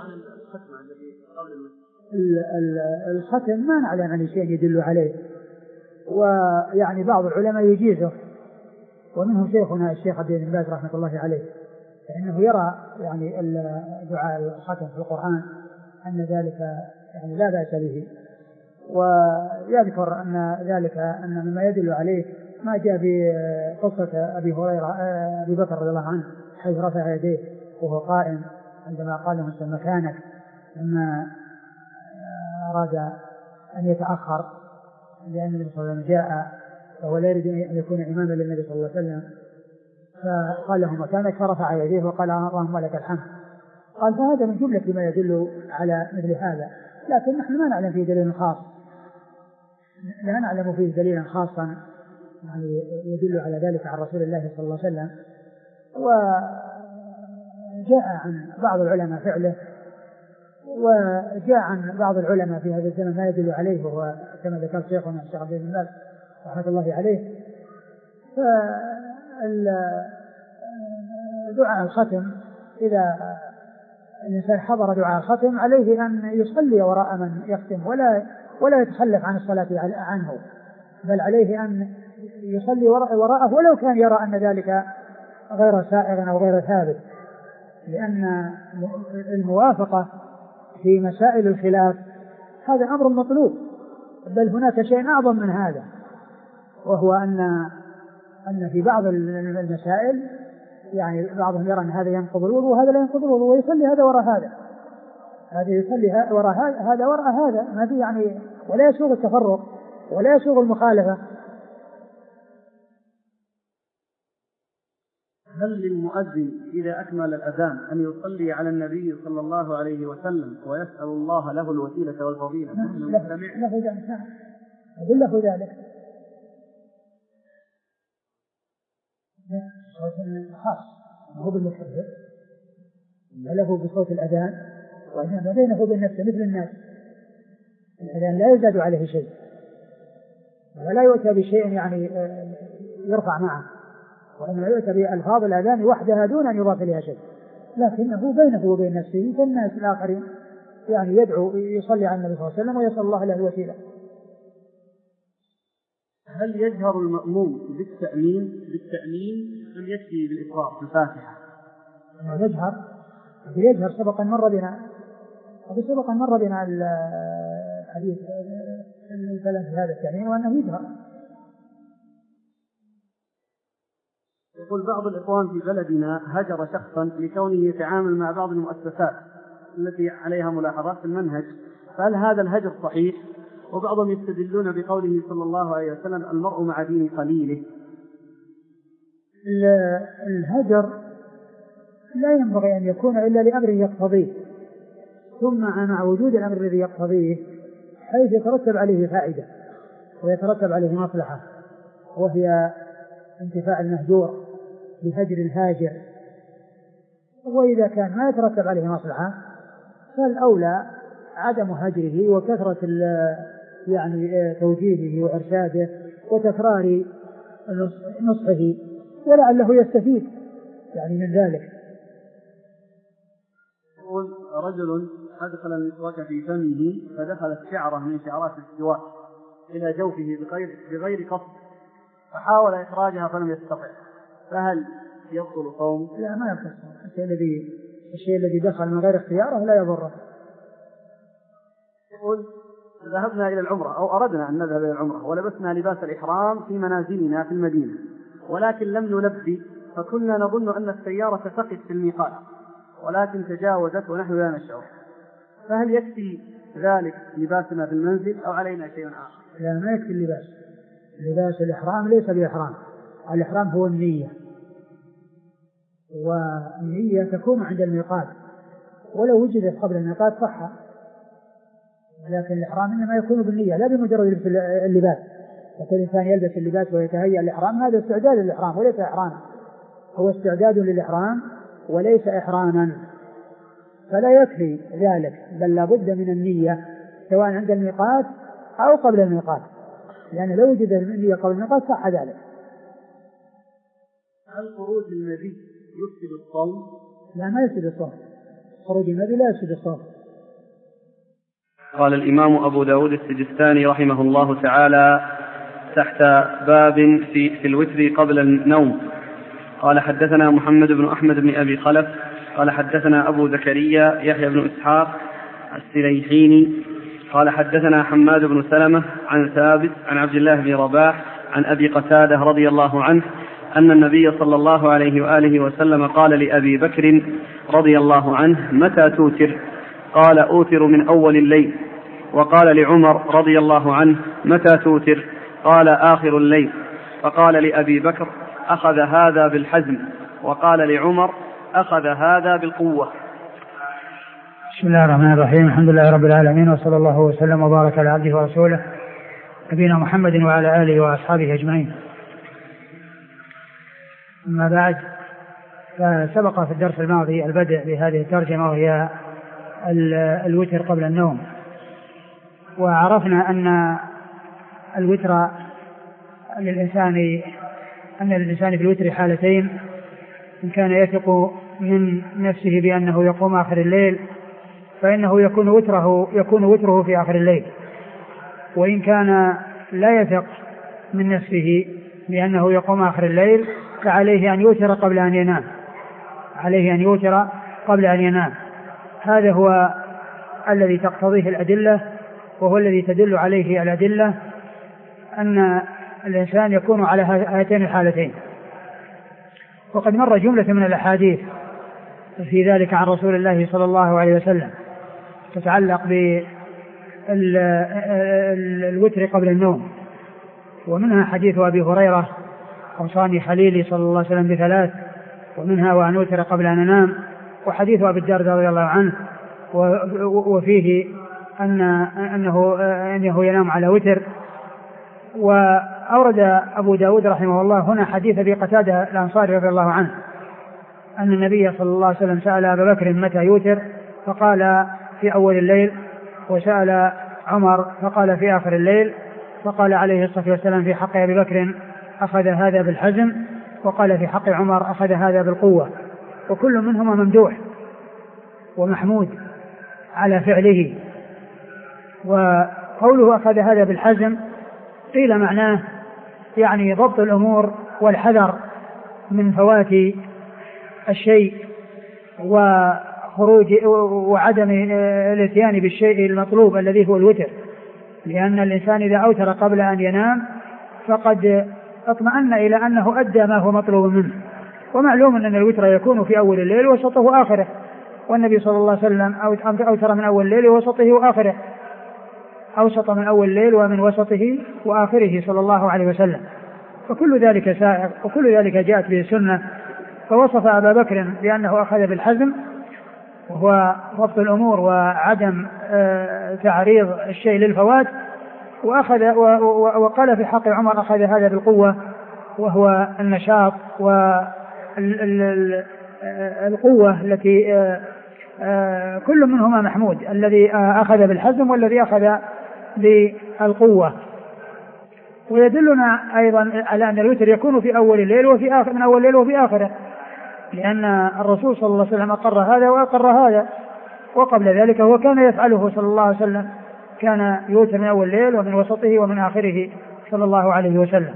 Speaker 1: الختم ما نعلم عن شيء يدل عليه، ويعني بعض العلماء يجيزه ومنهم شيخنا الشيخ عبد بن باز رحمة الله عليه، فإنه يرى يعني دعاء الختم في القرآن أن ذلك يعني لا بأس به، ويذكر أن ذلك أن مما يدل عليه ما جاء بقصة أبي هريرة أبي بكر رضي الله عنه حيث رفع يديه وهو قائم عندما قال له انت مكانك لما أراد أن يتأخر لأن النبي صلى الله عليه وسلم جاء وهو لا يريد أن يكون إماما للنبي صلى الله عليه وسلم، فقال له مكانك فرفع يديه وقال اللهم لك الحمد. قال فهذا من جملة ما يدل على مثل هذا، لكن نحن ما نعلم فيه دليل خاص، لا نعلم فيه دليلا خاصا يعني يدل على ذلك عن رسول الله صلى الله عليه وسلم. وجاء عن بعض العلماء فعله، وجاء عن بعض العلماء في هذا الزمن ما يدل عليه، وهو كما ذكر شيخنا الشيخ عبد بن باز رحمة الله عليه. فدعاء الختم إذا الإنسان حضر دعاء الختم عليه أن يصلي وراء من يختم ولا ولا يتخلف عن الصلاة عنه، بل عليه أن يصلي وراءه ولو كان يرى أن ذلك غير سائغ أو غير ثابت، لأن الموافقة في مسائل الخلاف هذا أمر مطلوب، بل هناك شيء أعظم من هذا، وهو أن أن في بعض المسائل يعني بعضهم يرى أن هذا ينقض الوضوء وهذا لا ينقض الوضوء ويصلي هذا وراء هذا، هذا يصلي وراء هذا وراء هذا، ما في يعني ولا يسوغ التفرق ولا يسوغ المخالفة.
Speaker 2: هل للمؤذن إذا أكمل الأذان أن يصلي على النبي صلى الله عليه وسلم ويسأل الله له الوسيلة والفضيلة؟
Speaker 1: له ذلك له ذلك صوت خاص ما هو بالمكبر، له بصوت الأذان، وإنما بينه وبين نفسه مثل الناس. الأذان لا يزاد عليه شيء ولا يؤتى بشيء يعني يرفع معه، وإنما يؤتى بألفاظ الأذان وحدها دون أن يضاف إليها شيء، لكنه بينه وبين نفسه كالناس الآخرين يعني يدعو يصلي على النبي صلى الله عليه وسلم ويسأل الله له الوسيلة.
Speaker 2: هل يجهر المأموم بالتأمين بالتأمين أم يكفي بالإقرار في الفاتحة؟
Speaker 1: يجهر يجهر سبقا مر بنا سبقا مر بنا الحديث الكلام في هذا التأمين وأنه يجهر.
Speaker 2: يقول بعض الإخوان في بلدنا هجر شخصا لكونه يتعامل مع بعض المؤسسات التي عليها ملاحظات في المنهج، فهل هذا الهجر صحيح؟ وبعضهم يستدلون بقوله صلى الله عليه وسلم المرء مع دين قليله.
Speaker 1: الهجر لا ينبغي أن يكون إلا لأمر يقتضيه، ثم مع وجود الأمر الذي يقتضيه حيث يترتب عليه فائدة ويترتب عليه مصلحة، وهي انتفاع المهجور بهجر الهاجر. وإذا كان ما يترتب عليه مصلحة فالأولى عدم هجره وكثرة يعني توجيهه وإرشاده وتكرار نصحه، ولعله يستفيد يعني من ذلك.
Speaker 2: يقول رجل أدخل المسواك في فمه فدخلت شعرة من شعرات السواك إلى جوفه بغير, بغير قصد، فحاول إخراجها فلم يستطع، فهل يبطل صومه؟
Speaker 1: لا، ما يبطل صومه. الشيء الذي الشيء الذي دخل من غير اختياره لا يضره.
Speaker 2: يقول ذهبنا إلى العمرة أو أردنا أن نذهب إلى العمرة ولبسنا لباس الإحرام في منازلنا في المدينة، ولكن لم نلبي، فكنا نظن أن السيارة تقف في الميقات ولكن تجاوزت ونحن لا نشعر، فهل يكفي ذلك لباسنا في المنزل أو علينا شيء آخر؟
Speaker 1: لا، ما يكفي اللباس. لباس الإحرام ليس بإحرام، الإحرام هو النية، والنية تكون عند الميقات، ولو وجدت قبل الميقات صح، لكن الإحرام إنما يكون بالنية لا بمجرد اللباس. لكن الإنسان يلبس اللباس ويتهيأ الإحرام، هذا استعداد للإحرام وليس إحرام، هو استعداد للإحرام وليس إحراما، فلا يكفي ذلك، بل لابد من النية سواء عند الميقات أو قبل الميقات، لأن لو وجد النية قبل الميقات صح ذلك.
Speaker 2: هل خروج النبي يفسد الصوم؟
Speaker 1: لا، ما يفسد الصوم، خروج النبي لا يفسد الصوم.
Speaker 2: قال الإمام أبو داود السجستاني رحمه الله تعالى تحت باب في, في الوتر قبل النوم، قال حدثنا محمد بن أحمد بن أبي خلف قال حدثنا أبو زكريا يحيى بن إسحاق السليحيني قال حدثنا حماد بن سلمة عن ثابت عن عبد الله بن رباح عن أبي قتادة رضي الله عنه أن النبي صلى الله عليه وآله وسلم قال لأبي بكر رضي الله عنه متى توتر؟ قال أوتر من أول الليل. وقال لعمر رضي الله عنه متى توتر؟ قال آخر الليل. فقال لأبي بكر أخذ هذا بالحزم، وقال لعمر أخذ هذا بالقوة.
Speaker 1: بسم الله الرحمن الرحيم، الحمد لله رب العالمين، وصلى الله وسلم وبارك على عبده ورسوله نبينا محمد وعلى آله وأصحابه أجمعين. أما بعد، فسبق في الدرس الماضي البدء بهذه الترجمة وهي الوتر قبل النوم، وعرفنا أن الوتر للإنسان أن للإنسان في الوتر حالتين: إن كان يثق من نفسه بأنه يقوم آخر الليل فإنه يكون وتره يكون وتره في آخر الليل، وإن كان لا يثق من نفسه بأنه يقوم آخر الليل فعليه أن يوتر قبل أن ينام عليه أن يوتر قبل أن ينام. هذا هو الذي تقتضيه الأدلة، وهو الذي تدل عليه الأدلة أن الإنسان يكون على هاتين الحالتين. وقد مر جملة من الأحاديث في ذلك عن رسول الله صلى الله عليه وسلم تتعلق بالوتر قبل النوم، ومنها حديث أبي هريرة أوصاني خليلي صلى الله عليه وسلم بثلاث، ومنها وأن أوتر قبل أن أنام، وحديث أبي الدرداء رضي الله عنه وفيه أن أنه, أنه ينام على وتر. وأورد أبو داود رحمه الله هنا حديث أبي قتادة الأنصاري رضي الله عنه أن النبي صلى الله عليه وسلم سأل أبا بكر متى يوتر فقال في أول الليل، وسأل عمر فقال في آخر الليل، فقال عليه الصلاة والسلام في حق أبي بكر أخذ هذا بالحزم، وقال في حق عمر أخذ هذا بالقوة، وكل منهما ممدوح ومحمود على فعله. وقوله أخذ هذا بالحزم قيل معناه يعني ضبط الأمور والحذر من فوات الشيء وخروج وعدم الاتيان بالشيء المطلوب الذي هو الوتر، لأن الإنسان إذا أوتر قبل أن ينام فقد اطمأن إلى أنه أدى ما هو مطلوب منه. ومعلوم أن الوتر يكون في أول الليل وسطه وآخره، والنبي صلى الله عليه وسلم أوتر من أول الليل ووسطه وآخره، أوسط من أول الليل ومن وسطه وآخره صلى الله عليه وسلم، وكل ذلك سائغ وكل ذلك جاءت به السنة. فوصف أبا بكر بأنه أخذ بالحزم وهو ضبط الأمور وعدم تعريض الشيء للفوات، وأخذ وقال في حق عمر أخذ هذا بالقوة وهو النشاط والقوة التي كل منهما محمود، الذي أخذ بالحزم والذي أخذ بالقوة. ويدلنا أيضا على أن الوتر يكون في أول الليل وفي آخر من أول الليل وفي آخره، لأن الرسول صلى الله عليه وسلم أقر هذا وأقر هذا، وقبل ذلك هو كان يفعله صلى الله عليه وسلم، كان يوتر من أول الليل ومن وسطه ومن آخره صلى الله عليه وسلم.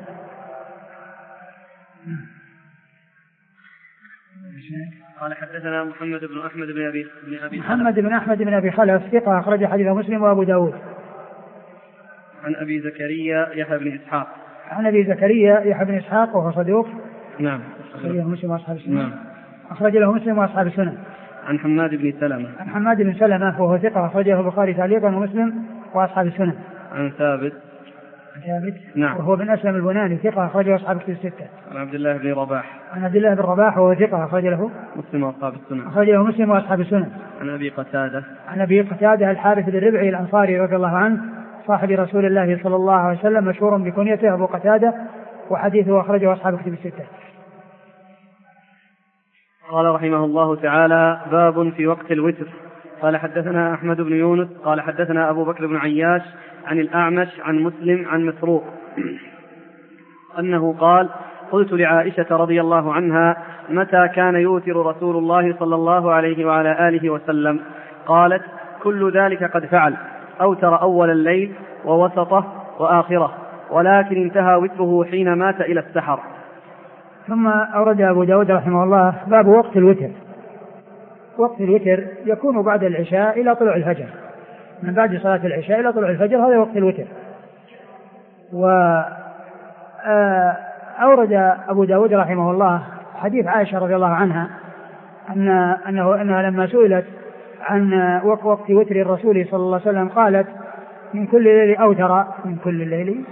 Speaker 2: قال حدثنا محمد بن أحمد بن أبي بن أبي
Speaker 1: محمد بن أحمد بن أبي خلف ثقة أخرج حديثه مسلم وأبو داود.
Speaker 2: عن أبي زكريا يحيى بن إسحاق.
Speaker 1: عن أبي زكريا يحيى بن إسحاق وهو صدوق.
Speaker 2: نعم.
Speaker 1: أخرج له مسلم وأصحاب السنن.
Speaker 2: نعم.
Speaker 1: أخرج له مسلم وأصحاب السنن.
Speaker 2: عن حماد بن سلمة.
Speaker 1: عن حماد بن سلمة وهو ثقة أخرجه البخاري تعليقا ومسلم وأصحاب السنن.
Speaker 2: عن ثابت.
Speaker 1: ثابت.
Speaker 2: نعم.
Speaker 1: وهو بن أسلم البناني ثقة أخرجه أصحاب الكتب الستة.
Speaker 2: عن عبد الله بن رباح.
Speaker 1: عن عبد الله بن رباح وهو ثقة أخرج له
Speaker 2: مسلم وأصحاب السنن.
Speaker 1: أخرج له مسلم وأصحاب السنن.
Speaker 2: عن أبي قتادة.
Speaker 1: عن أبي قتادة الحارث بن الربعي الأنصاري رضي الله عنه صاحب رسول الله صلى الله عليه وسلم، مشهور بكنيته أبو قتادة، وحديثه أخرجه أصحاب الكتب الستة.
Speaker 2: قال رحمه الله تعالى: باب في وقت الوتر. قال حدثنا أحمد بن يونس قال حدثنا أبو بكر بن عياش عن الأعمش عن مسلم عن مسروق أنه قال: قلت لعائشة رضي الله عنها: متى كان يوتر رسول الله صلى الله عليه وعلى آله وسلم؟ قالت: كل ذلك قد فعل، أوتر أول الليل ووسطه وآخره، ولكن انتهى وتره حين مات إلى السحر.
Speaker 1: ثم أورد أبو داود رحمه الله باب وقت الوتر. وقت الوتر يكون بعد العشاء إلى طلوع الفجر، من بعد صلاة العشاء إلى طلوع الفجر، هذا وقت الوتر. وأورد أبو داود رحمه الله حديث عائشة رضي الله عنها أن أنه أنها لما سئلت عن وقت وتر الرسول صلى الله عليه وسلم قالت: من كل ليل أوتر من كل الليل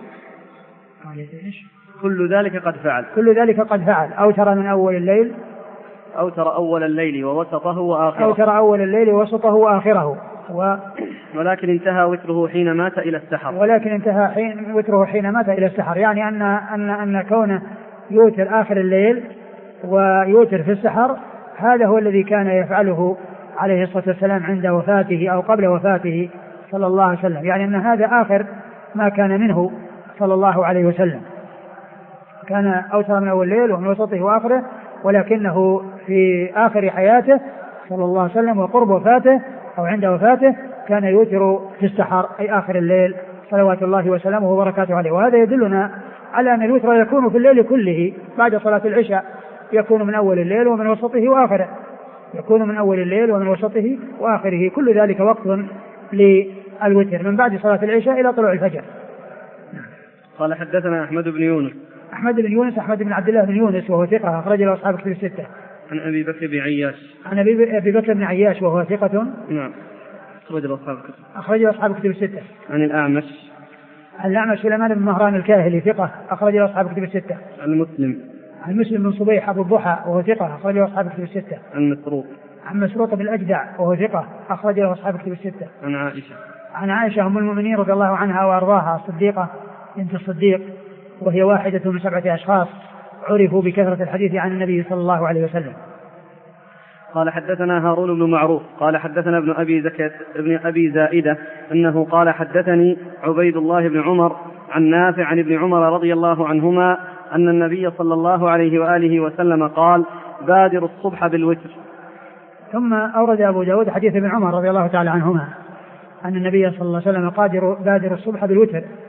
Speaker 2: كل ذلك قد فعل
Speaker 1: كل ذلك قد فعل أوتر من أول الليل
Speaker 2: أوتر أول الليل ووسطه وآخره
Speaker 1: أوتر أول الليل ووسطه وآخره و...
Speaker 2: ولكن انتهى وتره حين مات إلى السحر
Speaker 1: ولكن انتهى حين وتره حين مات إلى السحر، يعني أن أن أن كونه يوتر آخر الليل ويوتر في السحر هذا هو الذي كان يفعله عليه الصلاة والسلام عند وفاته أو قبل وفاته صلى الله عليه وسلم، يعني أن هذا آخر ما كان منه صلى الله عليه وسلم، كان أوتر من أول الليل ومن وسطه وآخره، ولكنه في آخر حياته صلى الله عليه وسلم وقرب وفاته أو عند وفاته كان يوتر في السحر أي آخر الليل صلوات الله وسلامه وبركاته عليه. وهذا يدلنا على أن الوتر يكون في الليل كله بعد صلاة العشاء، يكون من أول الليل ومن وسطه وآخره، يكون من أول الليل ومن وسطه وآخره، كل ذلك وقت للوتر من بعد صلاة العشاء إلى طلوع الفجر.
Speaker 2: قال حدثنا أحمد بن يونس
Speaker 1: أحمد بن يونس أحمد بن عبد الله بن يونس وهو ثقة أخرج له أصحاب الكتب الستة.
Speaker 2: عن أبي بكر بن عياش
Speaker 1: عن أبي بكر بن عياش وهو ثقة
Speaker 2: نعم أخرج له أصحاب الكتب
Speaker 1: أخرج له أصحاب الكتب الستة.
Speaker 2: عن الأعمش
Speaker 1: عن الأعمش سليمان بن مهران الكاهلي ثقة أخرج له أصحاب الكتب الستة.
Speaker 2: عن مسلم
Speaker 1: عن مسلم بن صبيح أبو الضحى وهو ثقة أخرج له أصحاب الكتب الستة.
Speaker 2: عن مسروق
Speaker 1: عن مسروق بن الأجدع وهو ثقة أخرج له أصحاب الكتب الستة.
Speaker 2: عن عائشة
Speaker 1: عن عائشة أم المؤمنين رضي الله عنها وأرضاها الصديقة بنت الصديق، وهي واحدة من سبعة أشخاص عرفوا بكثرة الحديث عن النبي صلى الله عليه وسلم.
Speaker 2: قال حدثنا هارون بن معروف قال حدثنا ابن أبي زكاة ابن أبي زائدة أنه قال حدثني عبيد الله بن عمر عن نافع عن ابن عمر رضي الله عنهما أن النبي صلى الله عليه وآله وسلم قال: بادر الصبح بالوتر.
Speaker 1: ثم أورد أبو داود حديث ابن عمر رضي الله تعالى عنهما أن النبي صلى الله عليه وسلم قادر بادر الصبح بالوتر،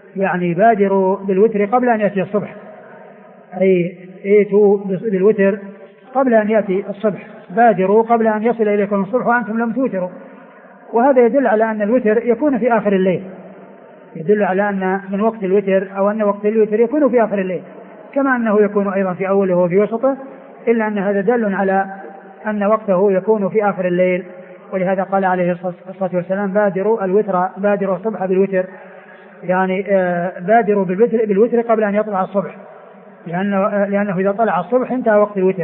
Speaker 1: يعني بادروا بالوتر قبل أن يأتي الصبح، أي ائتوا بالوتر قبل أن يأتي الصبح، بادروا قبل أن يصل إليكم الصبح وأنتم لم توتروا. وهذا يدل على أن الوتر يكون في آخر الليل، يدل على أن من وقت الوتر أو أن وقت الوتر يكون في آخر الليل، كما أنه يكون أيضا في أوله وفي وسطه، إلا أن هذا دل على أن وقته يكون في آخر الليل. ولهذا قال عليه الصلاة والسلام بادروا الوتر بادروا الصبح بالوتر، يعني بادروا بالوتر, بالوتر قبل أن يطلع الصبح، لأنه, لأنه إذا طلع الصبح انتهى وقت الوتر.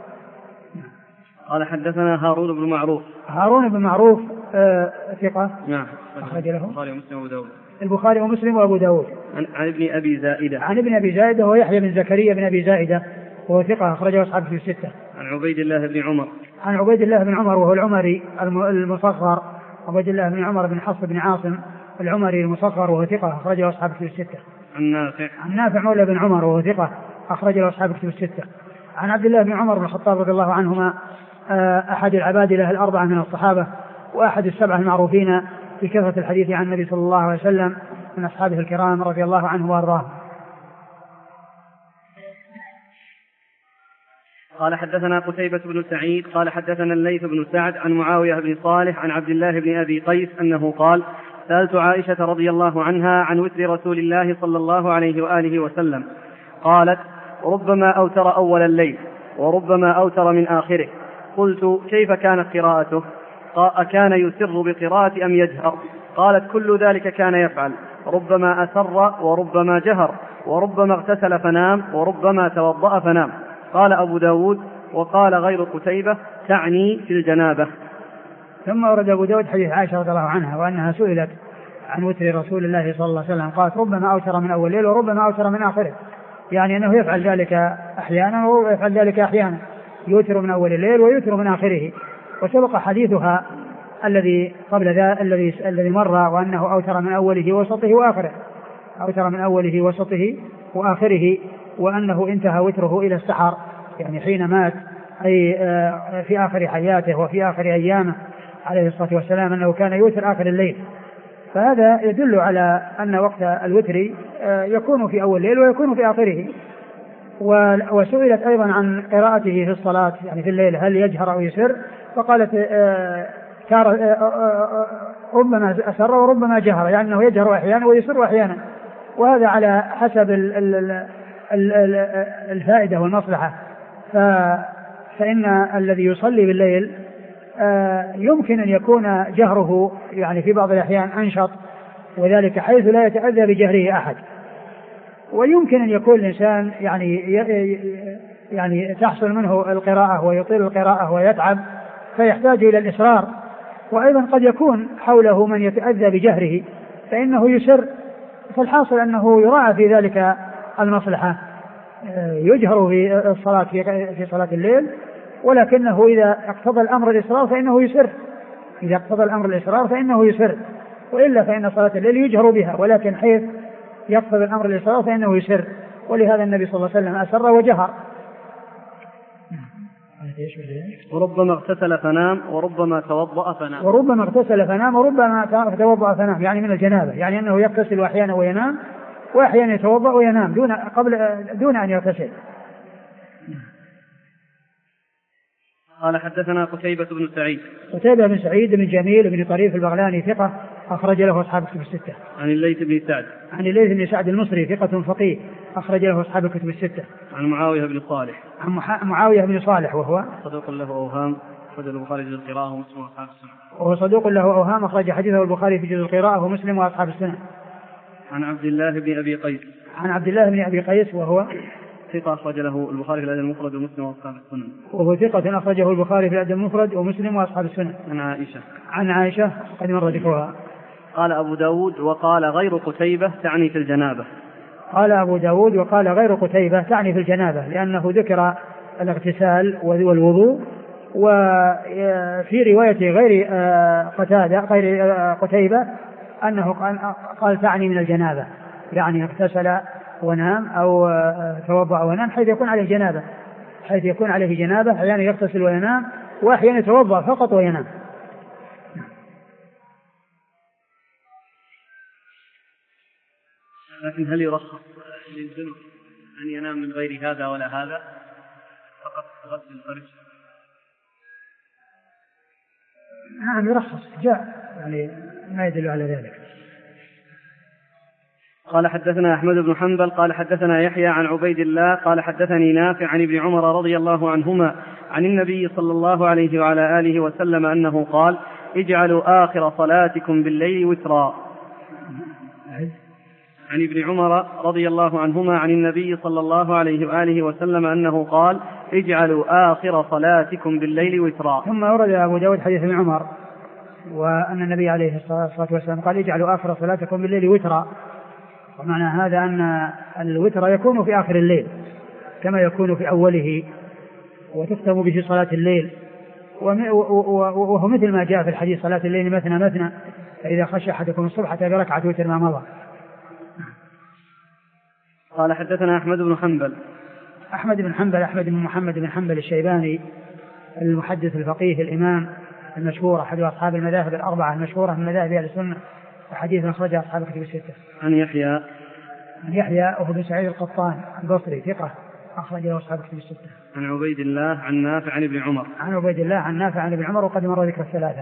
Speaker 2: قال حدثنا هارون بن معروف.
Speaker 1: هارون بن معروف آه ثقة.
Speaker 2: نعم.
Speaker 1: أخرج له
Speaker 2: البخاري ومسلم وأبو داود.
Speaker 1: البخاري ومسلم وأبو داود.
Speaker 2: عن, عن ابن أبي زائدة.
Speaker 1: عن ابن أبي زائدة وهو يحيى بن زكريا بن أبي زائدة وهو ثقة أخرجه أصحاب في الستة.
Speaker 2: عن عبيد الله بن عمر.
Speaker 1: عن عبيد الله بن عمر وهو العمري المصغر، عبيد الله بن عمر بن حفص بن عاصم العمري المصغر وهو ثقة أخرجه أصحاب في الستة.
Speaker 2: عن نافع.
Speaker 1: عن نافع مولى بن عمر وهو ثقة أخرجه أصحاب في الستة. عن عبد الله بن عمر بن الخطاب رضي الله عنهما أحد العبادلة الأربعة من الصحابة وأحد السبعة المعروفين بكثرة الحديث عن النبي صلى الله عليه وسلم من أصحابه الكرام رضي الله عنه وأرضاه.
Speaker 2: قال حدثنا قتيبة بن سعيد قال حدثنا الليث بن سعد عن معاوية بن صالح عن عبد الله بن أبي قيس أنه قال سألت عائشة رضي الله عنها عن وتر رسول الله صلى الله عليه وآله وسلم، قالت ربما أوتر أول الليل وربما أوتر من آخره. قلت كيف كانت قراءته؟ أكان يسر بقراءة أم يجهر؟ قالت كل ذلك كان يفعل، ربما أسر وربما جهر، وربما اغتسل فنام وربما توضأ فنام. قال أبو داود وقال غير قتيبة تعني في الجنابة.
Speaker 1: ثم ورد أبو داود حديث عائشة رضي الله عنها وأنها سئلت عن وتر رسول الله صلى الله عليه وسلم قالت ربما أوتر من أول ليل وربما أوتر من آخره، يعني أنه يفعل ذلك أحيانا ويفعل ذلك أحيانا، يوتر من أول الليل ويوتر من آخره. وسبق حديثها الذي قبل ذا الذي الذي مر وأنه أوتر من أوله وسطه وآخره، أوتر من أوله وسطه وآخره، وأنه انتهى وتره إلى السحر، يعني حين مات، أي في آخر حياته وفي آخر أيامه عليه الصلاة والسلام أنه كان يوتر آخر الليل. فهذا يدل على أن وقت الوتر يكون في أول الليل ويكون في آخره. وسئلت أيضا عن قراءته في الصلاة يعني في الليل هل يجهر أو يسر، فقالت ربما أسر وربما جهر، يعني أنه يجهر أحيانا ويسر أحيانا، وهذا على حسب الفائدة والمصلحة. فإن الذي يصلي بالليل يمكن أن يكون جهره يعني في بعض الأحيان أنشط، وذلك حيث لا يتأذى بجهره أحد، ويمكن أن يكون الإنسان يعني يعني تحصل منه القراءة ويطيل القراءة ويتعب فيحتاج إلى الإصرار، وأيضا قد يكون حوله من يتأذى بجهره فإنه يسر، فالحاصل أنه يراعى في ذلك المصلحة، يجهر في الصلاة في صلاة الليل، ولكنه إذا اقتضى الأمر الإصرار فإنه يسر، إذا اقتضى الأمر الإصرار فإنه يسر، وإلا فإن صلاة الليل يجهر بها، ولكن حيث يقتضي الأمر الإصرار فإنه يسر، ولهذا النبي صلى الله عليه وسلم أسر وجهر.
Speaker 2: وربما اغتسل فنام وربما توضأ فنام.
Speaker 1: وربما اغتسل فنام وربما توضأ فنام، يعني من الجنابة، يعني أنه يغتسل أحيانا وينام وأحيانا يتوضأ وينام دون قبل دون أن يغتسل.
Speaker 2: قال حدثنا قتيبة بن سعيد.
Speaker 1: قتيبة بن سعيد بن جميل بن طريف البغلاني ثقة أخرج له أصحاب الكتب الستة.
Speaker 2: عن الليث بن سعد.
Speaker 1: عن الليث بن سعد المصري ثقة فقيه أخرج له أصحاب الكتب الستة.
Speaker 2: عن معاوية بن صالح.
Speaker 1: عن معاوية بن صالح وهو
Speaker 2: صدوق له أوهام أخرج البخاري في جزء القراءة ومسلم وأصحاب السنة.
Speaker 1: وهو صدوق له أوهام أخرج حديثه البخاري في جزء القراءة ومسلم وأصحاب السنة.
Speaker 2: عن عبد الله بن أبي قيس.
Speaker 1: عن عبد الله بن أبي قيس وهو
Speaker 2: ثقة أخرج له البخاري في الأدب المفرد ومسلم وأصحاب السنن.
Speaker 1: وهو ثقة أخرجه البخاري في الأدب المفرد ومسلم وأصحاب السنن.
Speaker 2: عن عائشة.
Speaker 1: عن عائشة قد مر ذكرها.
Speaker 2: قال أبو داود وقال غير قتيبة تعني في الجنابة.
Speaker 1: قال أبو داود وقال غير قتيبة تعني في الجنابة، لأنه ذكر الاغتسال والوضوء، وفي رواية غير قتادة غير قتيبة أنه قال تعني من الجنابة، يعني اغتسل ونام أو توضأ ونام حيث يكون عليه جنابة، حيث يكون عليه جنابة أحيانا يغتسل وينام وأحيانا يتوضأ فقط وينام.
Speaker 2: لكن هل يرخص للجنب أن ينام من غير هذا ولا هذا فقط غسل الفرج؟
Speaker 1: نعم يرخص، جاء يعني ما يدل على ذلك.
Speaker 2: قال حدثنا أحمد بن حنبل قال حدثنا يحيى عن عبيد الله قال حدثني نافع عن ابن عمر رضي الله عنهما عن النبي صلى الله عليه وعلى آله وسلم أنه قال اجعلوا آخر صلاتكم بالليل وترا. عن ابن عمر رضي الله عنهما عن النبي صلى الله عليه وآله وسلم أنه قال اجعلوا آخر صلاتكم بالليل وترا.
Speaker 1: ثم ورد أبو داود حديث ابن عمر وأن النبي عليه الصلاة والسلام قال اجعلوا آخر صلاتكم بالليل وترا، ومعنى هذا أن الوتر يكون في آخر الليل كما يكون في أوله وتختم به صلاة الليل، وهو مثل ما جاء في الحديث صلاة الليل مثنى مثنى فإذا خشى أحدكم الصبح أتى بركعة وتر ما مضى.
Speaker 2: قال حدثنا أحمد بن حنبل
Speaker 1: أحمد بن حنبل أحمد بن محمد بن حنبل الشيباني المحدث الفقيه الإمام المشهور أحد أصحاب المذاهب الأربعة المشهورة من مذاهب أهل السنة وحديث أخرجه أصحاب الكتب الستة.
Speaker 2: عن يحيى
Speaker 1: عن يحيى وهو سعيد القطان البصري ثقة أخرجه أصحاب الكتب الستة.
Speaker 2: عن عبيد الله عن نافع عن ابن عمر
Speaker 1: عن عبيد الله عن نافع عن ابن عمر وقد مر ذكر الثلاثة.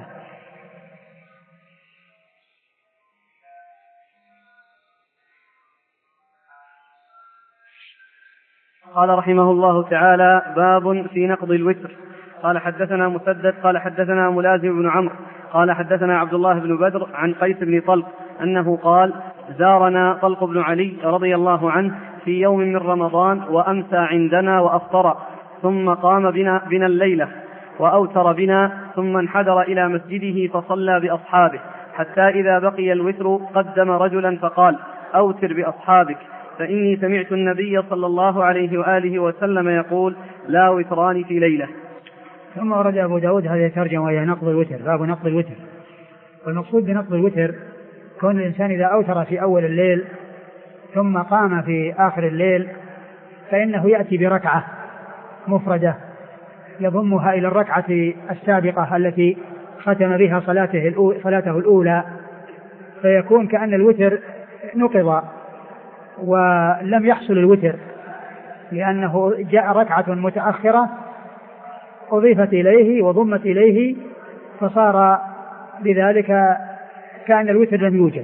Speaker 2: قال رحمه الله تعالى باب في نقض الوتر. قال حدثنا مسدد قال حدثنا ملازم بن عمرو قال حدثنا عبد الله بن بدر عن قيس بن طلق أنه قال زارنا طلق بن علي رضي الله عنه في يوم من رمضان وأمسى عندنا وأفطر ثم قام بنا, بنا الليلة وأوتر بنا ثم انحدر إلى مسجده فصلى بأصحابه حتى إذا بقي الوتر قدم رجلا فقال أوتر بأصحابك فإني سمعت النبي صلى الله عليه وآله وسلم يقول لا وتران في ليلة.
Speaker 1: ثم ورد أبو داود هذه الترجمة وهي نقض الوتر، باب نقض الوتر. والمقصود بنقض الوتر كون الإنسان إذا أوتر في أول الليل ثم قام في آخر الليل فإنه يأتي بركعة مفردة يضمها إلى الركعة السابقة التي ختم بها صلاته صلاته الأولى، فيكون كأن الوتر نقض ولم يحصل الوتر لأنه جاء ركعة متأخرة أضيفت إليه وضمت إليه فصار بذلك كأن الوتر لم يوجد.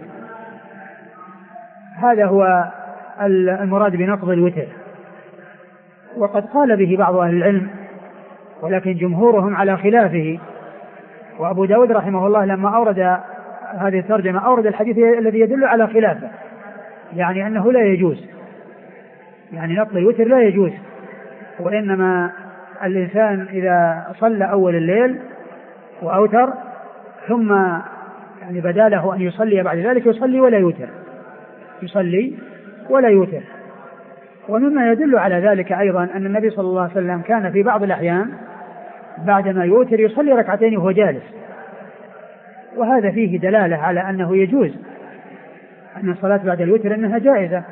Speaker 1: هذا هو المراد بنقض الوتر، وقد قال به بعض أهل العلم ولكن جمهورهم على خلافه. وأبو داود رحمه الله لما أورد هذه الترجمة أورد الحديث الذي يدل على خلافه، يعني أنه لا يجوز، يعني نقض الوتر لا يجوز، وإنما الإنسان إذا صلى أول الليل وأوتر ثم يعني بدا له أن يصلي بعد ذلك يصلي ولا يوتر يصلي ولا يوتر. ومما يدل على ذلك أيضا أن النبي صلى الله عليه وسلم كان في بعض الأحيان بعدما يوتر يصلي ركعتين وهو جالس، وهذا فيه دلالة على أنه يجوز أن الصلاة بعد الوتر أنها جائزة.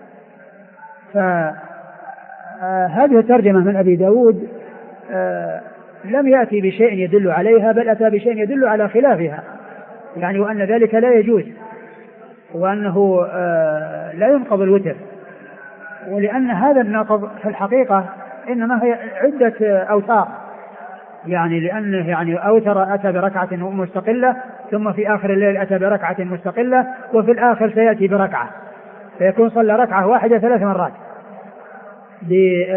Speaker 1: فهذه الترجمة من أبي داود لم يأتي بشيء يدل عليها بل أتى بشيء يدل على خلافها، يعني وأن ذلك لا يجوز وأنه لا ينقض الوتر، ولأن هذا النقض في الحقيقة إنما هي عدة أوتار، يعني لأنه يعني أوتر أتى بركعة مستقلة ثم في آخر الليل أتى بركعة مستقلة وفي الآخر سيأتي بركعة، فيكون صلى ركعة واحدة ثلاث مرات ب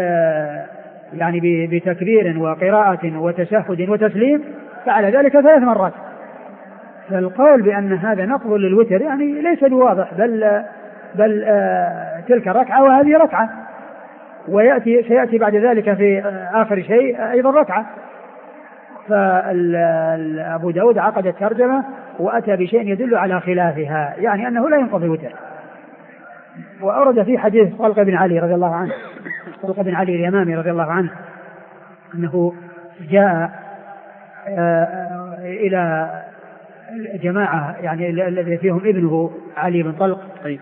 Speaker 1: يعني بتكبير وقراءة وتشهد وتسليم، فعلى ذلك ثلاث مرات. فالقول بأن هذا نقض للوتر يعني ليس بواضح، بل بل تلك ركعة وهذه ركعة، ويأتي سيأتي بعد ذلك في آخر شيء أيضا ركعة. فأبو داود عقد الترجمة وأتى بشيء يدل على خلافها، يعني أنه لا ينقض الوتر. وأورد في حديث طلق بن علي رضي الله عنه طلق بن علي اليمامي رضي الله عنه أنه جاء إلى جماعة يعني الذي فيهم ابنه علي بن طلق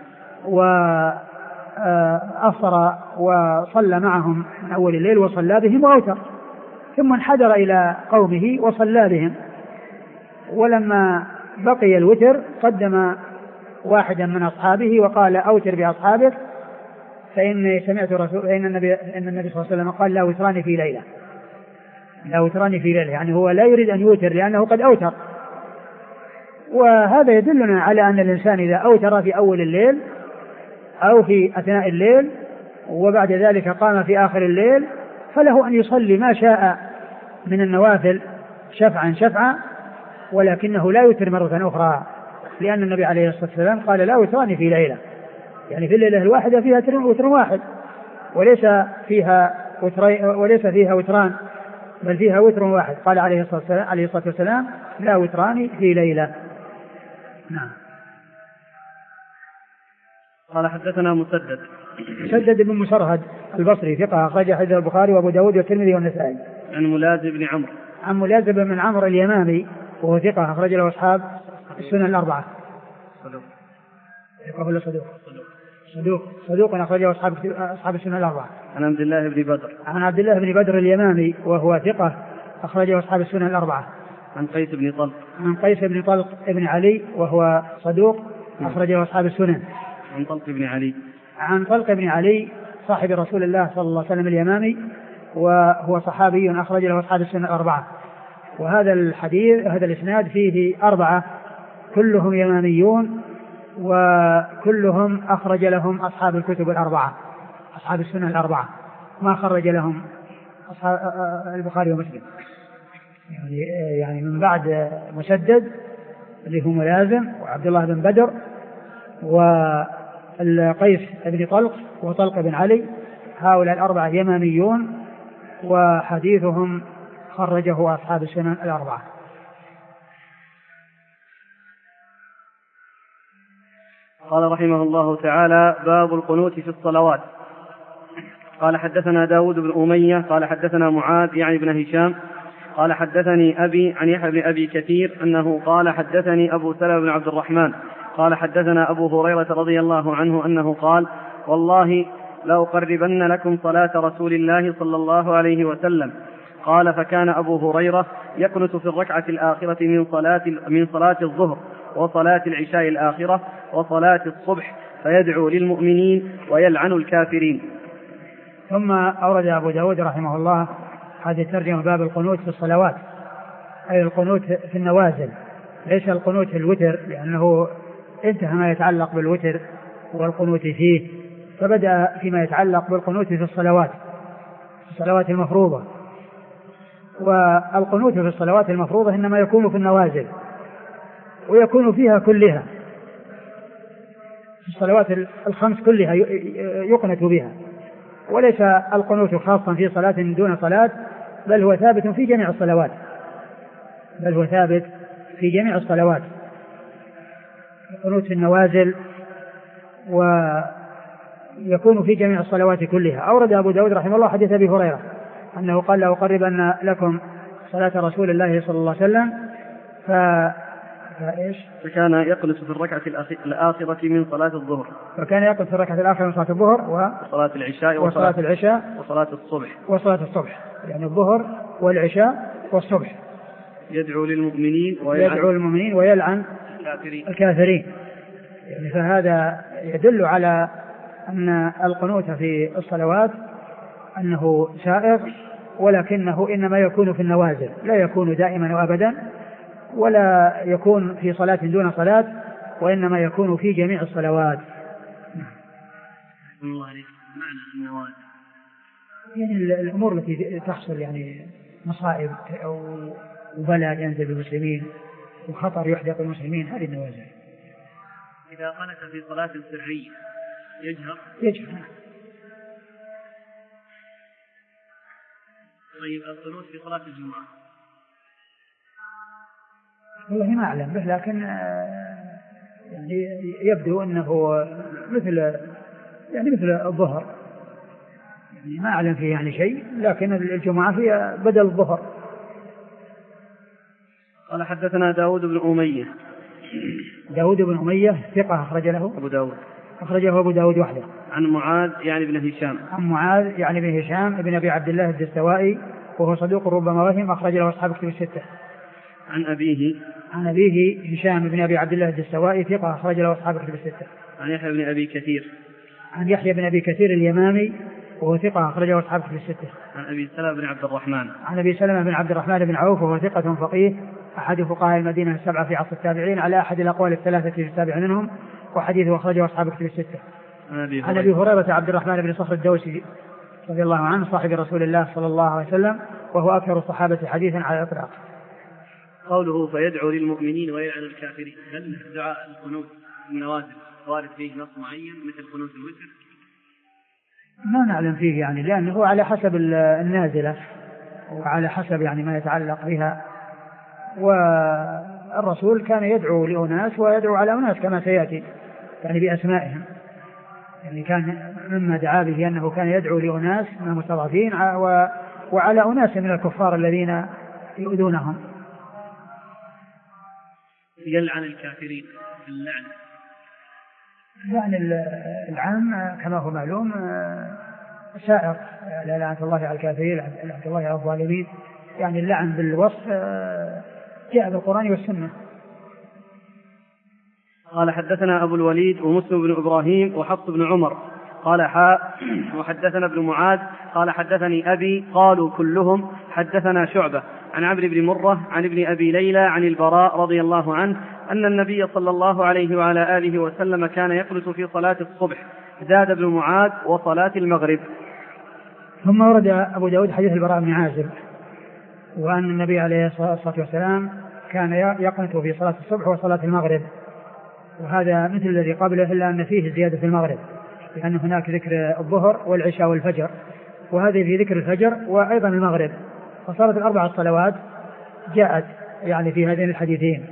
Speaker 1: وأفطر وصلى معهم من أول الليل وصلى بهم وأوتر، ثم انحدر إلى قومه وصلى بهم، ولما بقي الوتر قدم واحدا من أصحابه وقال أوتر بأصحابك، فإن سمعت رسول فإن النبي, إن النبي صلى الله عليه وسلم قال لا وتران في ليلة، لا وتران في ليلة، يعني هو لا يريد أن يوتر لأنه قد أوتر. وهذا يدلنا على أن الإنسان إذا أوتر في أول الليل أو في أثناء الليل وبعد ذلك قام في آخر الليل فله أن يصلي ما شاء من النوافل شفعا شفعا، ولكنه لا يوتر مرة أخرى، لأن النبي عليه الصلاة والسلام قال لا وتران في ليلة، يعني في الليلة الواحدة فيها وتر واحد، وليس فيها وترين وليس فيها وتران، بل فيها وتر واحد. قال عليه الصلاة والسلام, عليه الصلاة والسلام لا وتران في ليلة. نعم.
Speaker 2: قال حدثنا مسدد
Speaker 1: مسدد بن مسرهد البصري ثقة أخرج حديث البخاري وأبو داود والترمذي والنسائي.
Speaker 2: عن ملازم بن عمرو
Speaker 1: عن ملازم بن عمرو اليمامي وهو ثقة أخرج له أصحاب السنن الأربعة.
Speaker 2: صدوق
Speaker 1: ثقة ولا صدوق؟ صدوق صدوق أخرجه أصحاب أصحاب السنن الأربعة.
Speaker 2: عن عبد الله بن بدر
Speaker 1: عن عبد الله بن بدر اليمامي وهو ثقة أخرجه أصحاب السنن الأربعة.
Speaker 2: عن قيس بن طلق
Speaker 1: عن قيس بن طلق ابن علي وهو صدوق أخرجه أصحاب السنن.
Speaker 2: عن طلق بن علي
Speaker 1: عن طلق بن علي صاحب رسول الله صلى الله عليه وسلم اليمامي وهو صحابي أخرج له أصحاب السنن الأربعة. وهذا الحديث هذا الإسناد فيه أربعة كلهم يماميون وكلهم أخرج لهم أصحاب الكتب الأربعة أصحاب السنن الأربعة، ما خرج لهم أصحاب البخاري ومسلم، يعني يعني من بعد مسدد اللي هو ملازم وعبد الله بن بدر والقيس بن طلق وطلق بن علي، هؤلاء الأربعة يماميون وحديثهم خرجه أصحاب السنن الأربعة.
Speaker 2: قال رحمه الله تعالى: باب القنوت في الصلوات. قال حدثنا داود بن أمية قال حدثنا معاذ يعني بن هشام قال حدثني أبي عن يحيى بن أبي كثير أنه قال حدثني أبو سلمة بن عبد الرحمن قال حدثنا أبو هريرة رضي الله عنه أنه قال: والله لأقربن لكم صلاة رسول الله صلى الله عليه وسلم. قال: فكان أبو هريرة يقنت في الركعة الآخرة من صلاة من صلاة الظهر وصلاة العشاء الآخرة وصلاة الصبح فيدعو للمؤمنين ويلعن الكافرين.
Speaker 1: ثم أورد أبو داود رحمه الله هذه الترجمة باب القنوت في الصلوات، أي القنوت في النوازل، ليس القنوت في الوتر لأنه انتهى ما يتعلق بالوتر والقنوت فيه، فبدأ فيما يتعلق بالقنوت في الصلوات الصلوات المفروضة. والقنوت في الصلوات المفروضة إنما يكون في النوازل ويكون فيها كلها، في الصلوات الخمس كلها يقنت بها، وليس القنوت خاصا في صلاة دون صلاة، بل هو ثابت في جميع الصلوات بل هو ثابت في جميع الصلوات القنوت في النوازل ويكون في جميع الصلوات كلها. أورد أبو داود رحمه الله حديث أبي هريرة أنه قال: لأقربن لكم صلاة رسول الله صلى الله عليه وسلم. ف... فإيش؟
Speaker 2: فكان يقنت في الركعة الآخرة من صلاة الظهر
Speaker 1: فكان يقنت في الركعة الآخرة من صلاة الظهر
Speaker 2: وصلاة العشاء
Speaker 1: وصلاة العشاء
Speaker 2: وصلاة الصبح
Speaker 1: وصلاة الصبح يعني الظهر والعشاء والصبح.
Speaker 2: يدعو للمؤمنين
Speaker 1: ويلعن يدعو للمؤمنين ويلعن
Speaker 2: الكافرين,
Speaker 1: الكافرين. يعني فهذا يدل على أن القنوت في الصلوات أنه سائغ، ولكنه إنما يكون في النوازل، لا يكون دائما وأبدا، ولا يكون في صلاة دون صلاة، وإنما يكون في جميع الصلوات. يعني الأمور التي تحصل يعني مصائب أو بلاء ينزل بالمسلمين وخطر يحدث بالمسلمين، هذه النوازل.
Speaker 2: إذا قنت في صلاة سرية يجهر
Speaker 1: يجهر
Speaker 2: طيب القنوت في صلاة الجمعة
Speaker 1: والله ما أعلم به، لكن يعني يبدو أنه مثل يعني مثل الظهر، يعني ما أعلم فيه يعني شيء، لكن الجمعة فيها بدل الظهر.
Speaker 2: قال حدثنا داود بن أمية
Speaker 1: داود بن أمية ثقة أخرج له
Speaker 2: أبو داود
Speaker 1: أخرجه أبو داود وحده.
Speaker 2: عن معاذ يعني بن هشام
Speaker 1: عن معاذ يعني بن هشام ابن أبي عبد الله الدستوائي وهو صدوق ربما وهم، أخرج له أصحاب كتب الستة.
Speaker 2: عن أبيه
Speaker 1: عن أبيه هشام بن أبي عبد الله الدستوائي ثقة أخرج له أصحاب الكتب الستة.
Speaker 2: عن يحيى بن أبي كثير
Speaker 1: عن يحيى بن أبي كثير اليمامي وهو ثقة أخرجه أصحاب الكتب الستة.
Speaker 2: عن أبي سلمة بن عبد الرحمن
Speaker 1: عن أبي سلمة بن عبد الرحمن بن عوف وهو ثقة فقيه أحد فقهاء المدينة السبعة في عصر التابعين على أحد الأقوال الثلاثة في السابع منهم، وحديثه أخرجه أصحاب الكتب الستة. عن أبي هريرة عبد الرحمن بن صخر الدوسي رضي الله عنه صاحب رسول الله صلى الله عليه وسلم وهو أكثر الصحابة حديثا على الإطلاق.
Speaker 2: قوله فيدعو للمؤمنين ويلعن الكافرين، هل دعاء القنوت النوازل وارد فيه نص معين مثل قنوت الوتر؟
Speaker 1: ما نعلم فيه يعني، لأنه على حسب النازلة وعلى حسب يعني ما يتعلق بها، والرسول كان يدعو لأناس ويدعو على أناس كما سيأتي يعني بأسمائهم، يعني كان مما دعا به أنه كان يدعو لأناس من المستضعفين وعلى أناس من الكفار الذين يؤذونهم.
Speaker 2: يلعن الكافرين باللعن،
Speaker 1: يعني العام كما هو معلوم سائر، لا لعنة الله على الكافرين لعنة الله على الظالمين، يعني اللعن بالوصف جاء بالقرآن والسنة.
Speaker 2: قال حدثنا أبو الوليد ومسلم بن إبراهيم وحفص بن عمر قال حاء وحدثنا ابن معاذ قال حدثني أبي قالوا كلهم حدثنا شعبة عن عمرو بن مرة عن ابن أبي ليلى عن البراء رضي الله عنه أن النبي صلى الله عليه وعلى آله وسلم كان يقنت في صلاة الصبح، زاد ابن معاذ وصلاة المغرب.
Speaker 1: ثم ورد أبو داود حديث البراء بن عازب وأن النبي عليه الصلاة والسلام كان يقنت في صلاة الصبح وصلاة المغرب، وهذا مثل الذي قبله إلا أن فيه زيادة في المغرب، لأن هناك ذكر الظهر والعشاء والفجر، وهذا في ذكر الفجر وأيضا المغرب، فصارت الأربع الصلوات جاءت يعني في هذين الحديثين.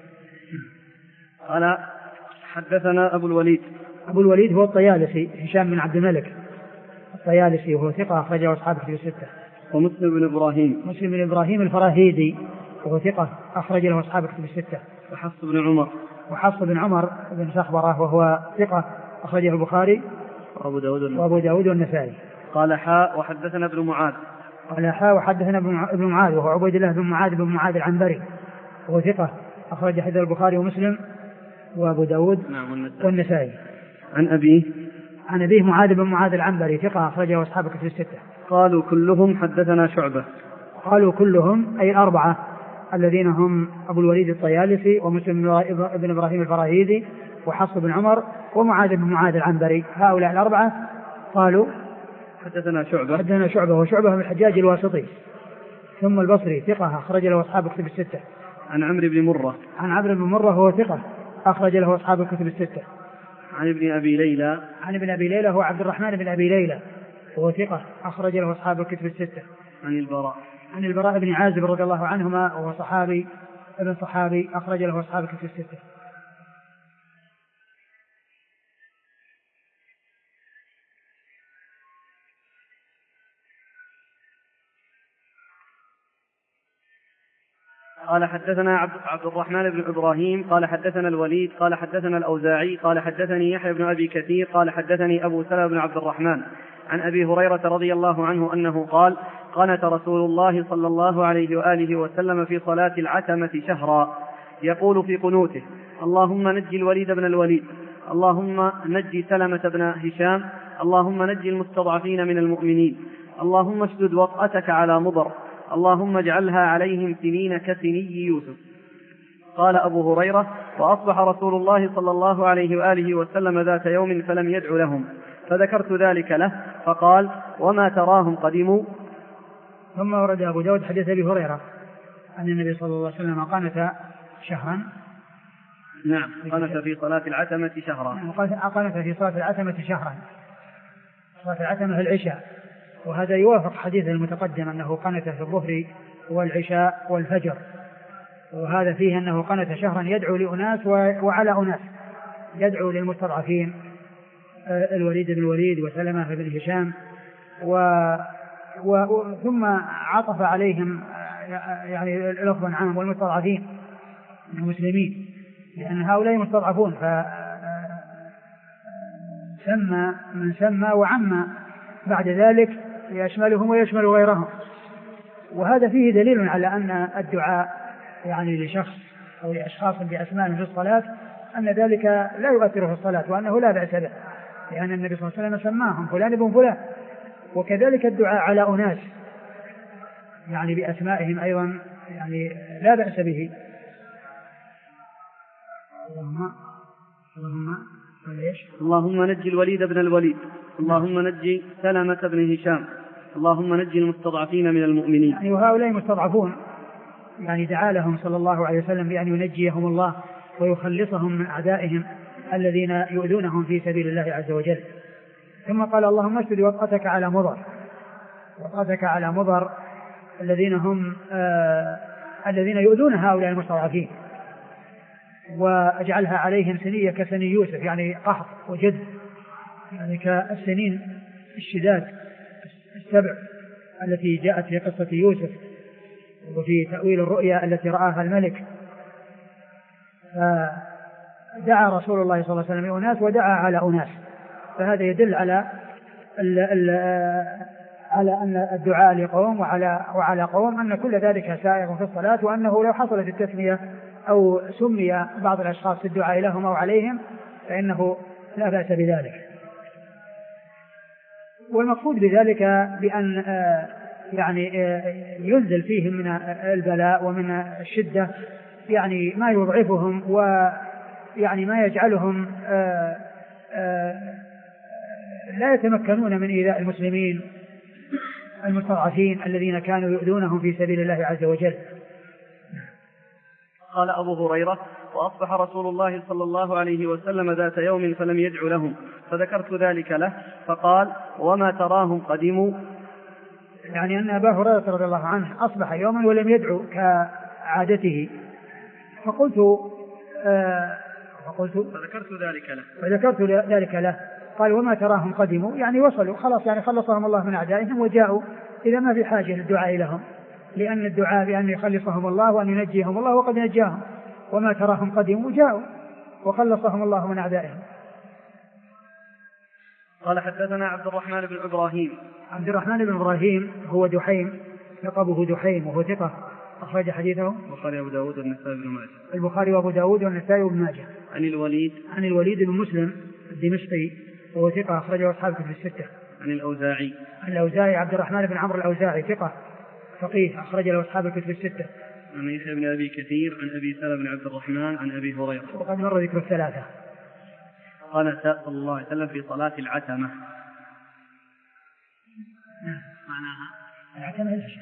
Speaker 2: قال حدثنا أبو الوليد.
Speaker 1: أبو الوليد هو الطيالسي هشام بن عبد الملك الطيالسي وهو ثقة أخرجه أصحاب الكتب الستة.
Speaker 2: ومسلم بن إبراهيم
Speaker 1: مسلم بن إبراهيم الفراهيدي وهو ثقة أخرج له أصحاب الكتب الستة.
Speaker 2: وحفص بن عمر
Speaker 1: وحفص بن عمر بن سخبرة وهو ثقة أخرجه البخاري
Speaker 2: وأبو داود
Speaker 1: وأبو داود والنسائي.
Speaker 2: قال حاء وحدثنا ابن معاذ.
Speaker 1: قال حاء وحدثنا ابن معاذ وهو عبيد الله بن معاذ بن معاذ العنبري وهو ثقة أخرج حديث البخاري ومسلم وأبو داود
Speaker 2: نعم
Speaker 1: والنسائي.
Speaker 2: عن أبيه
Speaker 1: عن أبيه معاذ بن معاذ العنبري ثقة أخرجه أصحاب الكتب الستة.
Speaker 2: قالوا كلهم حدثنا شعبة.
Speaker 1: قالوا كلهم أي الأربعة الذين هم أبو الوليد الطيالسي ومسلم بن إبراهيم الفراهيدي وحفص بن عمر ومعاذ بن معاذ العنبري، هؤلاء الأربعة قالوا
Speaker 2: حدثنا شعبة.
Speaker 1: حدثنا شعبة وشعبة من الحجاج الواسطي ثم البصري ثقة أخرج له أصحاب الكتب الستة.
Speaker 2: عن عمرو بن مرة.
Speaker 1: عن عمرو بن مرة هو ثقة أخرج له أصحاب الكتب الستة.
Speaker 2: عن ابن أبي ليلى.
Speaker 1: عن ابن أبي ليلى هو عبد الرحمن بن أبي ليلى وهو ثقة أخرج له أصحاب الكتب الستة.
Speaker 2: عن البراء.
Speaker 1: عن البراء بن عازب رضي الله عنهما وهو صحابي ابن صحابي أخرج له أصحاب الكتب الستة.
Speaker 2: قال حدثنا عبد الرحمن بن إبراهيم قال حدثنا الوليد قال حدثنا الأوزاعي قال حدثني يحيى بن أبي كثير قال حدثني أبو سلمة بن عبد الرحمن عن أبي هريرة رضي الله عنه أنه قال قنت رسول الله صلى الله عليه وآله وسلم في صلاة العتمة شهرا يقول في قنوته اللهم نجي الوليد بن الوليد، اللهم نجي سلمة بن هشام، اللهم نجي المستضعفين من المؤمنين، اللهم اشدد وطأتك على مضر، اللهم اجعلها عليهم سنين كسني يوسف. قال أبو هريرة وأصبح رسول الله صلى الله عليه وآله وسلم ذات يوم فلم يدع لهم، فذكرت ذلك له فقال وما تراهم قدموا.
Speaker 1: ثم ورد أبو داود حديث أبي هريرة أن النبي صلى الله عليه وسلم قنت شهرا.
Speaker 2: نعم قنت في صلاة العتمة شهرا.
Speaker 1: قنت في صلاة العتمة شهرا. صلاة العتمة في العشاء، وهذا يوافق حديث المتقدم أنه قنت في الظهر والعشاء والفجر، وهذا فيه أنه قنت شهرا يدعو لأناس وعلى أناس، يدعو للمستضعفين الوليد بن الوليد وسلمة بن هشام و... و... ثم عطف عليهم يعني الأخوة عام والمستضعفين من المسلمين، لأن هؤلاء مستضعفون فسمى من سمى وعم بعد ذلك يشملهم ويشمل غيرهم. وهذا فيه دليل على أن الدعاء يعني لشخص أو لأشخاص بأسماء في الصلاة أن ذلك لا يؤثر في الصلاة وأنه لا بأس به، لأن النبي صلى الله عليه وسلم سماهم فلان ابن فلان. وكذلك الدعاء على أناس يعني بأسمائهم أيضا يعني لا بأس به. اللهم اللهم
Speaker 2: اللهم نجي الوليد بن الوليد، اللهم نجي سلمة بن هشام، اللهم نجي المستضعفين من المؤمنين.
Speaker 1: يعني وهؤلاء مستضعفون يعني دعا لهم صلى الله عليه وسلم بأن ينجيهم الله ويخلصهم من أعدائهم الذين يؤذونهم في سبيل الله عز وجل. ثم قال اللهم اشدد وطأتك على مضر، وطأتك على مضر الذين هم آه الذين يؤذون هؤلاء المستضعفين، واجعلها عليهم سنية كسني يوسف، يعني قحط وجد، يعني كالسنين الشداد السبع التي جاءت في قصة يوسف وفي تأويل الرؤيا التي رآها الملك. فدعا رسول الله صلى الله عليه وسلم أناس ودعا على أناس، فهذا يدل على ال ال على أن الدعاء لقوم وعلى, وعلى قوم أن كل ذلك سائغ في الصلاة، وأنه لو حصلت التسمية أو سمي بعض الأشخاص في الدعاء لهم أو عليهم فإنه لا بأس بذلك. والمقصود بذلك بأن يعني ينزل فيهم من البلاء ومن الشدة يعني ما يضعفهم ويعني ما يجعلهم لا يتمكنون من إيذاء المسلمين المستضعفين الذين كانوا يؤذونهم في سبيل الله عز وجل.
Speaker 2: قال أبو هريرة: وأصبح رسول الله صلى الله عليه وسلم ذات يوم فلم يدع لهم، فذكرت ذلك له فقال: وما تراهم قدموا؟
Speaker 1: يعني أن أبا هريرة رضي الله عنه أصبح يوما ولم يدعو كعادته، فقلت آه فقلت
Speaker 2: فذكرت ذلك له
Speaker 1: فذكرت ذلك له قال: وما تراهم قدموا؟ يعني وصلوا خلاص، يعني خلصهم الله من أعدائهم وجاءوا، إذا ما في حاجة للدعاء لهم، لأن الدعاء بأن يخلصهم الله وأن ينجيهم الله وقد نجاهم. وما تراهم قدموا جاءوا وخلصهم الله من أعدائهم.
Speaker 2: قال: حدثنا عبد الرحمن بن إبراهيم.
Speaker 1: عبد الرحمن بن إبراهيم هو دحيم، لقبه دحيم، وهو ثقة، أخرج حديثه
Speaker 2: البخاري وأبو داود والنسائي بن ماجه.
Speaker 1: البخاري وأبو داود والنسائي بن ماجه.
Speaker 2: عن الوليد
Speaker 1: عن الوليد بن مسلم الدمشقي وهو ثقة، أخرجه أصحاب الكتب الستة.
Speaker 2: عن الأوزاعي.
Speaker 1: عن الأوزاعي عبد الرحمن بن عمرو الأوزاعي ثقة فقيه، أخرج له أصحاب الكتب الستة.
Speaker 2: عن يحيى بن أبي كثير عن أبي سلمة بن عبد الرحمن عن أبي هريرة.
Speaker 1: وقد مر ذكر الثلاثة.
Speaker 2: قال صلى الله عليه وسلم في صلاة العتمة. معناها
Speaker 1: العتمة إيش؟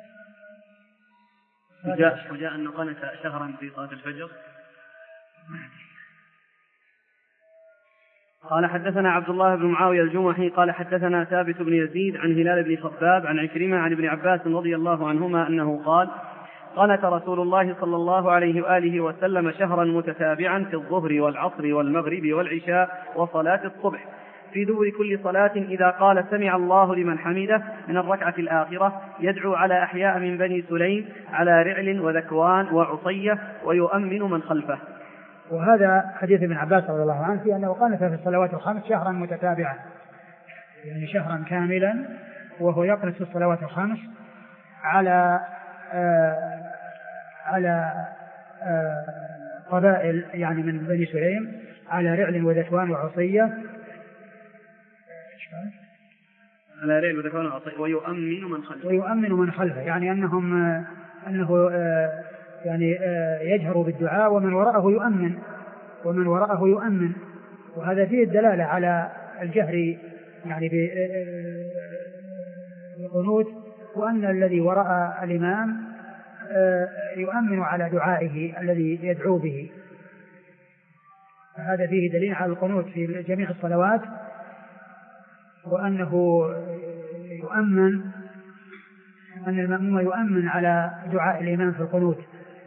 Speaker 2: وجاء, وجاء أنه قنت شهرا في صلاة الفجر. قال: حدثنا عبد الله بن معاوية الجمحي قال: حدثنا ثابت بن يزيد عن هلال بن خباب عن عكرمة عن ابن عباس رضي الله عنهما أنه قال: قنت رسول الله صلى الله عليه وآله وسلم شهرا متتابعا في الظهر والعصر والمغرب والعشاء وصلاة الصبح، في دبر كل صلاة إذا قال سمع الله لمن حمده من الركعة الآخرة يدعو على أحياء من بني سليم على رعل وذكوان وعصية ويؤمن من خلفه.
Speaker 1: وهذا حديث ابن عباس رضي الله عنه في أنه قنت في الصلوات الخمس شهرا متتابعا، يعني شهرا كاملا وهو يقنت في الصلوات الخمس على آه على آه قبائل يعني من بني سليم على رعل وذكوان وعصية
Speaker 2: على رعل وذكوان وعصية ويؤمن من خلفه
Speaker 1: ويؤمن من خلفه يعني أنهم آه أنه آه يعني آه يجهر بالدعاء ومن وراءه يؤمن ومن وراءه يؤمن وهذا فيه الدلالة على الجهر يعني بالقنوت، وأن الذي وراء الإمام يؤمن على دعائه الذي يدعو به. هذا فيه دليل على القنوت في جميع الصلوات، وأنه يؤمن أن المأموم يؤمن على دعاء الإمام في القنوت.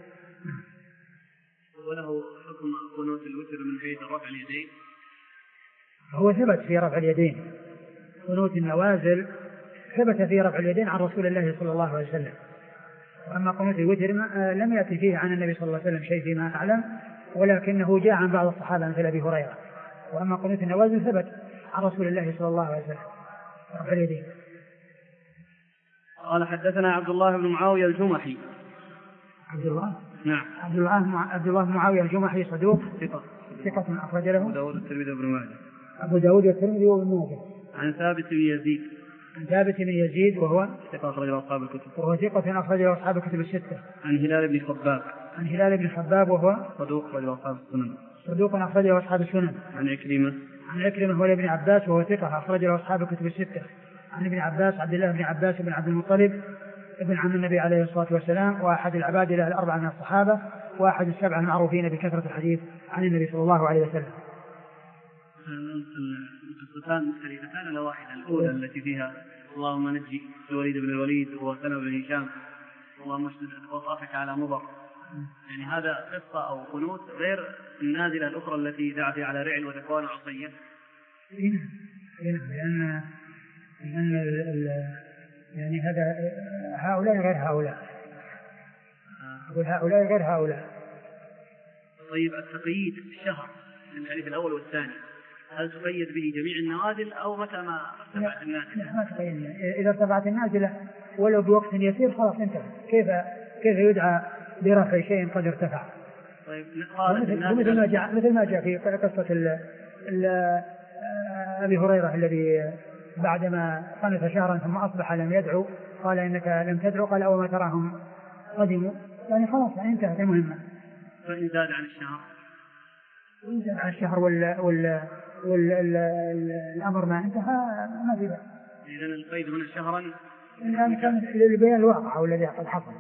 Speaker 2: وله حكم قنوت الوتر من حيث رفع اليدين؟
Speaker 1: هو ثبت في رفع اليدين، قنوت النوازل ثبت في رفع اليدين عن رسول الله صلى الله عليه وسلم. وأما قنوت الوتر لم يأتي فيه عن النبي صلى الله عليه وسلم شيء فيما أعلم، ولكنه جاء عن بعض الصحابة مثل أبي هريرة. وأما قنوت النوازل ثبت عن رسول الله صلى الله عليه وسلم رفع اليدين.
Speaker 2: قال: حدثنا عبد الله بن معاوية الجمحي.
Speaker 1: عبد الله
Speaker 2: نعم.
Speaker 1: عبد الله عبد الله بن معاوية الجمحي صدوق
Speaker 2: ثقة
Speaker 1: ثقة أخرج له
Speaker 2: أبو داود والترمذي وابن ماجه.
Speaker 1: أبو داود والترمذي وابن ماجه.
Speaker 2: عن ثابت بن يزيد
Speaker 1: عن ثابت بن يزيد وهو
Speaker 2: ثقة أخرج له أصحاب الكتب.
Speaker 1: وهو ثقة أخرج له أصحاب الكتب الستة.
Speaker 2: عن هلال بن خباب
Speaker 1: عن هلال بن خباب وهو
Speaker 2: صدوق أخرج له أصحاب السنن.
Speaker 1: صدوق أخرج له أصحاب السنن.
Speaker 2: عن عكرمة
Speaker 1: عن عكرمة ولا ابن عباس وهو ثقة أخرج له أصحاب الكتب الستة. عن ابن عباس عبد الله بن عباس بن عبد المطلب ابن عم النبي عليه الصلاة والسلام وأحد العباد له الأربعة من الصحابة وأحد السبعة المعروفين بكثرة الحديث عن النبي صلى الله عليه وسلم.
Speaker 2: القصتان مختلفتان ولا واحدة؟ الأولى التي فيها اللهم نجي الوليد بن الوليد وسلمة بن هشام اللهم اشدد وصافك على مضر، يعني هذا قصة أو قنوت غير النازلة الأخرى التي دعا فيها على رعل وذكوان وعصية.
Speaker 1: لأن لأن يعني هذا هؤلاء غير هؤلاء أقول هؤلاء غير هؤلاء.
Speaker 2: طيب التقييد الشهر في الحديث الأول والثاني هل تقيد به جميع النوازل أو متى ما ارتفعت النازلة؟
Speaker 1: لا ما تقيد، إذا ارتفعت النازلة ولو بوقت يسير خلاص انتهى. كيف كيف يدعى برفع شيء قد ارتفع؟
Speaker 2: طيب
Speaker 1: مثل ما جاء مثل ما جاء في قصة ال ال أبي هريرة الذي بعدما قنت شهرا ثم أصبح لم يدعو قال إنك لم تدعو قال أو ما تراهم قدموا، يعني خلاص يعني انتهت المهمة.
Speaker 2: فإن زاد عن الشهر
Speaker 1: إن زاد عن الشهر وال وال والأمر ما انتهى ما في بأس.
Speaker 2: إذن القيد هنا شهرا
Speaker 1: كان لبيان الواقع والذي قد حصل.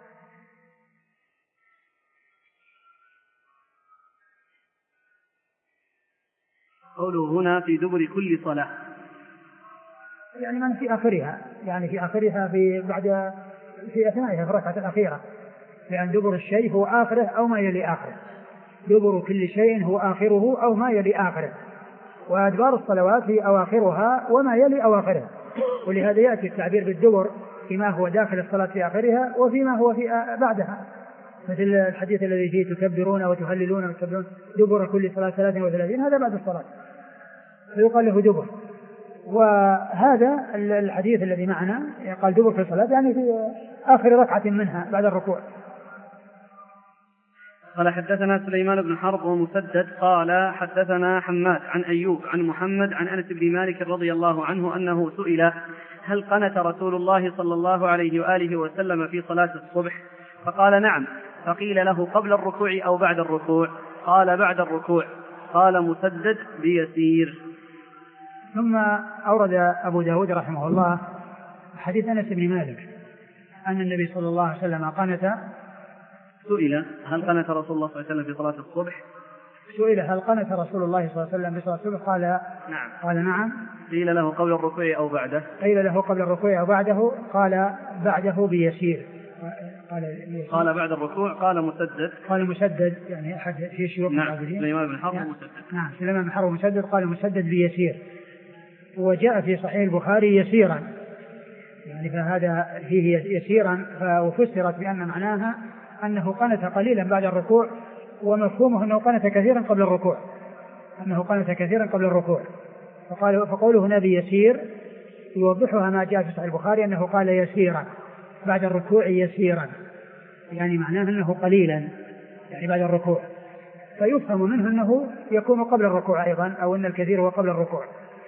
Speaker 2: قوله هنا في دبر كل صلاة
Speaker 1: يعني من في آخرها، يعني في آخرها في بعد في أثنائها في الركعة الأخيرة، لأن دبر الشيء هو آخره أو ما يلي آخره. دبر كل شيء هو آخره أو ما يلي آخره، وأدبار الصلوات في أواخرها وما يلي أواخرها، ولهذا يأتي التعبير بالدبر فيما هو داخل الصلاة في آخرها وفيما هو في بعدها، مثل الحديث الذي فيه تكبرون وتهللون وتكبرون دبر كل صلاة ثلاثين وثلاثين، هذا بعد الصلاة فيقال له دبر. وهذا الحديث الذي معنا قال دبر في الصلاة يعني في آخر ركعة منها بعد الركوع.
Speaker 2: قال حدثنا سليمان بن حرب ومسدد قال حدثنا حماد عن أيوب عن محمد عن أنس بن مالك رضي الله عنه أنه سئل هل قنت رسول الله صلى الله عليه وآله وسلم في صلاة الصبح؟ فقال نعم. فقيل له قبل الركوع أو بعد الركوع؟ قال بعد الركوع. قال مسدد بيسير.
Speaker 1: ثم أورد أبو داود رحمه الله حديث أنس بن مالك أن النبي صلى الله عليه وسلم قنت.
Speaker 2: سئل هل قنت رسول الله صلى الله عليه وسلم في صلاة الصبح؟
Speaker 1: سئل هل قنت رسول الله صلى الله عليه وسلم في صلاة الصبح؟ قال
Speaker 2: نعم.
Speaker 1: قال نعم.
Speaker 2: قيل له قبل الركوع أو بعده؟
Speaker 1: قيل له قبل الركوع أو بعده؟ قال بعده بيسير. قال,
Speaker 2: قال بعد الركوع. قال مسدد
Speaker 1: قال مسدد يعني أحد في شيوخ
Speaker 2: العابدين. نعم سليمان بن حرب
Speaker 1: نعم.
Speaker 2: ومسدد.
Speaker 1: نعم سليمان بن حرب ومسدد. قال مسدد بيسير. وجاء في صحيح البخاري يسيرا، يعني فهذا فيه يسيرا وفسرت بأن معناها أنه قنت قليلا بعد الركوع، ومفهومه أنه قنت كثيرا قبل الركوع، أنه قنت كثيرا قبل الركوع. فقال فقوله هنا بيسير يوضحها ما جاء في صحيح البخاري أنه قال يسيرا بعد الركوع يسيرا، يعني معناه أنه قليلا يعني بعد الركوع، فيفهم منه أنه يكون قبل الركوع أيضا، أو أن الكثير هو قبل الركوع.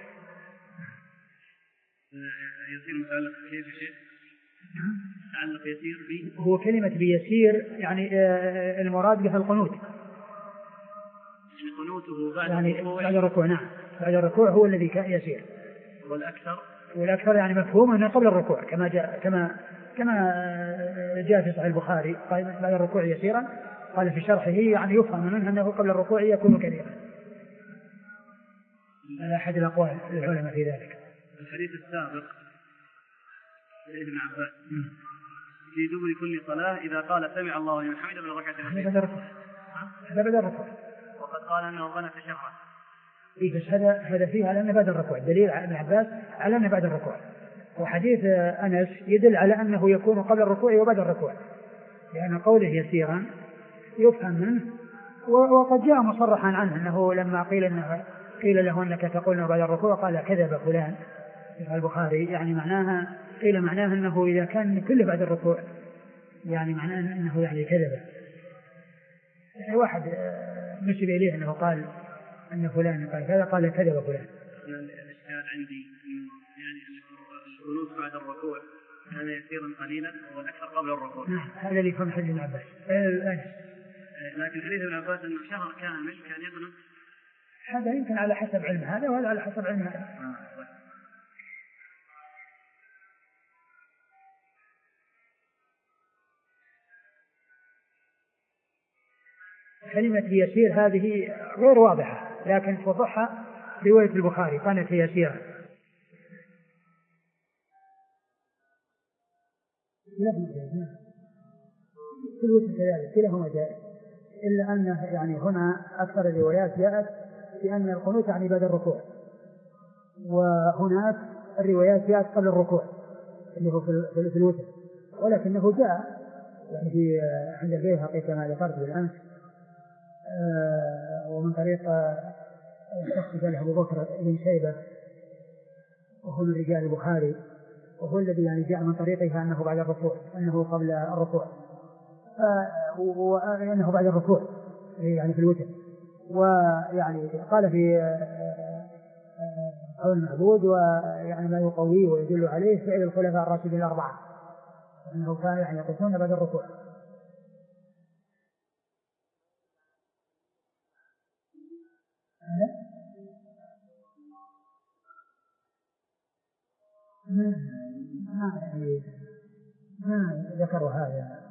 Speaker 2: يسير متعلق بشيء شيء متعلق يسير بي
Speaker 1: هو كلمة بيسير يعني المراد بها القنوت،
Speaker 2: يعني قنوته بعد
Speaker 1: يعني
Speaker 2: الركوع.
Speaker 1: بعد الركوع نعم بعد الركوع هو الذي كان يسير.
Speaker 2: والأكثر
Speaker 1: والأكثر يعني مفهوم أنه قبل الركوع كما جاء كما كما جاء في صحيح البخاري قال بعد الركوع يسيرا، قال في شرحه يعني يفهم منه أنه قبل الركوع يكون كثيرا. هذا أحد الأقوال للعلماء في ذلك.
Speaker 2: الحديث السابق ابن عباس في دبر كل صلاة إذا قال سمع الله لمن حمده من الركعة الأخيرة
Speaker 1: هذا بعد الركوع،
Speaker 2: وقد قال أنه قنت شهرا.
Speaker 1: إيه بس هذا هذا فيه على أنه بعد الركوع، دليل ابن عباس على أنه بعد الركوع، وحديث أنس يدل على أنه يكون قبل الركوع وبعد الركوع، لأن قوله يسيرا يفهم منه، وقد جاء مصرحا عنه أنه لما قيل أنه قيل له أنك تقول أنه بعد الركوع قال كذب فلان في البخاري، يعني معناها قيل معناها أنه إذا كان كله بعد الركوع يعني معناه أنه يعني كذب، يعني واحد نسب إليه أنه قال أن فلان قال كذا، قال كذب فلان.
Speaker 2: الإشكال عندي يعني الجلوس بعد الركوع كان يسيرا قليلا والأكثر قبل الركوع.
Speaker 1: نعم هذا اللي يكون حديث ابن عباس.
Speaker 2: لكن حديث ابن عباس أنه شهر كامل كان يقنط.
Speaker 1: هذا يمكن على حسب علم هذا وهذا على حسب علم هذا.
Speaker 2: آه.
Speaker 1: كلمة يسير هذه غير واضحة، لكن توضحها رواية البخاري كانت يسيرا. كل كذلك كلاهما جائز، إلا أن يعني هنا أكثر الروايات جاءت بأن القنوت يعني بعد الركوع، وهناك الروايات جاءت قبل الركوع اللي هو في الوتر، ولكنه جاء يعني في عند البيهقي كما ذكرت بالأمس ومن طريق شخص له أبو بكر بن شيبة وهو من رجال البخاري، وهو الذي يعني جاء من طريقه أنه بعد الركوع، أنه قبل الركوع، وأنه بعد الركوع يعني في الوتر. ويعني قال في قول المعبود ويعني ما يقويه ويدل عليه فعل الخلفاء الراشدين الأربعة، أنه كان يعني يقصون بعد الركوع. ما ما ما ذكروا هذا،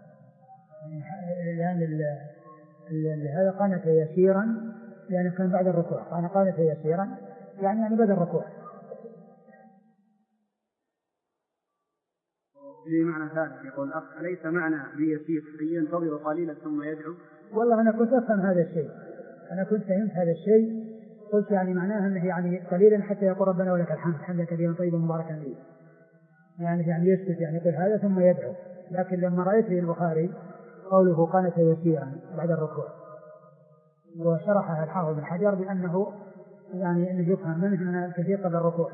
Speaker 1: لأن هذا قانت يسيرا لأنه كان بعد الركوع، قال قانت يسيرا يعني يعني بعد الركوع.
Speaker 2: في معنى ثالث يقول الأخ أليس معنى بيسير أن ينتظر قليلا ثم يدعو؟
Speaker 1: والله أنا كنت أفهم هذا الشيء، أنا كنت فهمت هذا الشيء، قلت يعني معناها أنه يعني قليلا حتى يقول ربنا ولك الحمد حمدا كثيرا طيبا مباركا فيه، يعني يعني يسكت يعني يقول هذا ثم يدعو. لكن لما رأيت في البخاري قوله قانت يسيرا بعد الركوع، وشرحها الحافظ بن حجر بأنه يعني أنه يفهم منه أن الكثير قبل الركوع.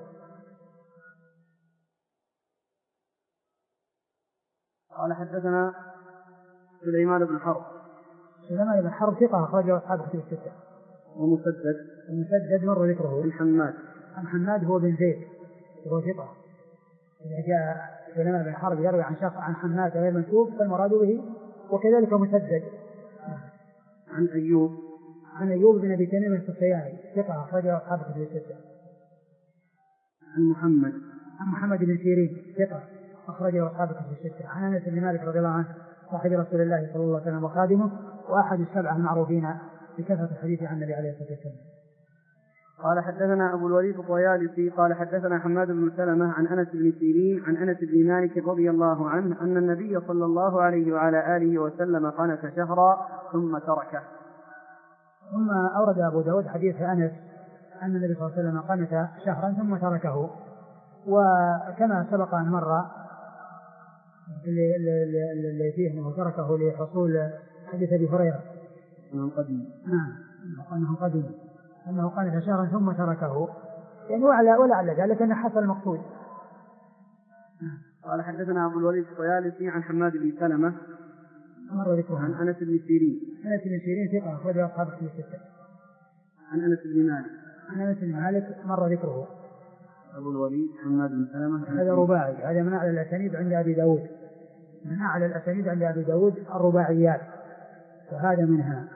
Speaker 2: قال حدثنا سليمان بن حرب.
Speaker 1: سليمان بن حرب ثقة أخرجه أصحاب كتب الستة.
Speaker 2: ومسدد.
Speaker 1: ومسدد مر ذكره.
Speaker 2: عن حماد.
Speaker 1: عن حماد هو بن زيد وهو ثقة. إذا جاء سليمان بن حرب يروي عن شخص عن حماد غير منسوب فالمراد به، وكذلك مسدد.
Speaker 2: عن أيوب.
Speaker 1: عن أيوب بن أبي تميم السختياني ثقة أخرجه أصحاب كتب الستة.
Speaker 2: عن محمد.
Speaker 1: عن محمد بن سيرين ثقة أخرجه أصحاب كتب الستة. عن أنس بن مالك رضي الله عنه صاحب رسول الله صلى الله عليه وسلم وخادمه وأحد السبعة المعروفين بكثرة الحديث عن النبي عليه الصلاة والسلام.
Speaker 2: قال حدثنا أبو الوليد الطيالسي قال حدثنا حماد بن سلمة عن أنس بن سيرين عن أنس بن مالك رضي الله عنه أن النبي صلى الله عليه وعلى آله وسلم قنت شهرا ثم تركه.
Speaker 1: ثم أورد أبو داود حديث أنس أن النبي صلى الله عليه وسلم قنت شهرا ثم تركه، وكما سبق أن مر اللي فيه أنه تركه لحصول حديث أبي هريرة
Speaker 2: أنه قديم.
Speaker 1: نعم أنه قديم أنه قنت شهرا ثم تركه يعني وعلى ولعل ذلك أنه حصل المقصود.
Speaker 2: قال حدثنا أبو الوليد الطيالسي عن حماد بن سلمة
Speaker 1: مر ذكره
Speaker 2: عن أنس بن سيرين.
Speaker 1: أنس بن سيرين ثقة أخرج أصحاب الكتب الستة.
Speaker 2: عن أنس بن مالك.
Speaker 1: عن أنس بن مالك مر ذكره.
Speaker 2: أبو الوليد حماد بن سلمة.
Speaker 1: هذا رباعي، هذا من أعلى الأسانيد عند أبي داود، من أعلى الأسانيد عند أبي داود الرباعيات، وهذا منها.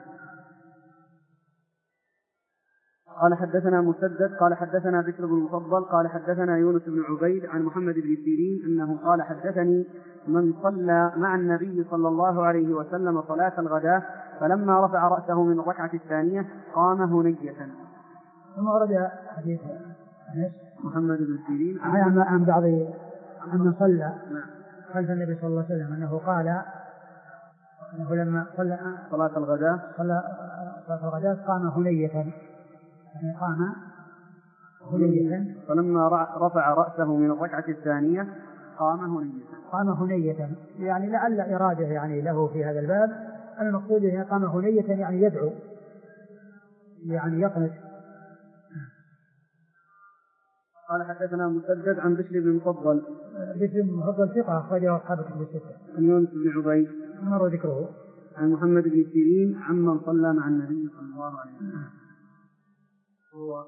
Speaker 2: قال حدثنا مسدد قال حدثنا بكر بن المفضل قال حدثنا يونس بن عبيد عن محمد بن سيرين أنه قال حدثني من صلى مع النبي صلى الله عليه وسلم صلاة الغداة فلما رفع رأسه من الركعة الثانية قام هنية.
Speaker 1: ثم ورد حديث
Speaker 2: محمد بن سيرين
Speaker 1: عن بعض أن صلى خلف النبي صلى الله عليه وسلم أنه قال أنه لما صلى
Speaker 2: صلاة الغداة
Speaker 1: صلى صلاة الغداة قام هنية، يعني قام هنية
Speaker 2: فلما رفع رأسه من الركعة الثانية قام هنية.
Speaker 1: قام هنية يعني لعل إرادة يعني له في هذا الباب المقصود أنه قام هنية يعني يدعو يعني يقنت.
Speaker 2: قال حدثنا مسدد عن بشر بن المفضل.
Speaker 1: بشر بن المفضل ثقة أخرجه أصحاب الكتب الستة.
Speaker 2: عن يونس بن عبيد
Speaker 1: مر ذكره.
Speaker 2: عن محمد بن سيرين عمن صلى مع النبي صلى الله عليه وسلم. هو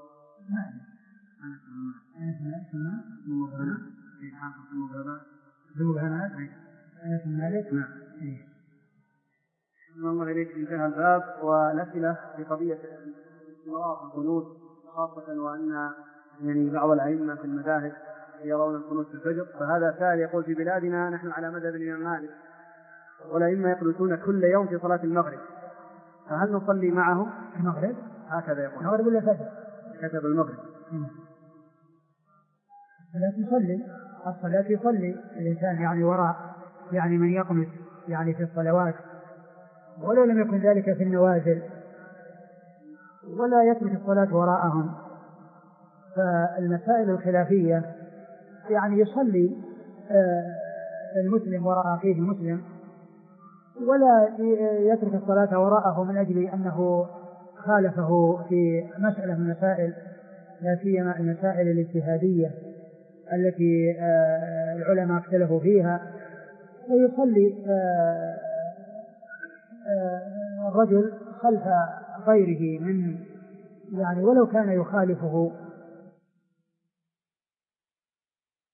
Speaker 1: ذو هنات مالك.
Speaker 2: نعم. الله إليك. انتهى الباب والأسئلة في قضية استمرار القنوت خاصة، وأن يعني بعض الأئمة في المذاهب يرون القنوت في الفجر، فهذا سائل يقول في بلادنا نحن على مذهب الإمام مالك والأئمة يقنطون كل يوم في صلاة المغرب، فهل نصلي معه
Speaker 1: المغرب؟
Speaker 2: هكذا يقول.
Speaker 1: المغرب ولا فجر؟
Speaker 2: كتب المغرب.
Speaker 1: الصلاة يصلي، الصلاة يصلي الإنسان يعني وراء يعني من يقنط يعني في الصلوات، ولو لم يكن ذلك في النوازل، ولا يترك الصلاة وراءهم. فالمسائل الخلافية يعني يصلي المسلم وراء أخيه المسلم، ولا يترك الصلاة وراءه من أجل أنه خالفه في مسألة من المسائل، لا سيما المسائل الاجتهادية التي العلماء اختلفوا فيها. فيصلي الرجل خلف غيره من يعني ولو كان يخالفه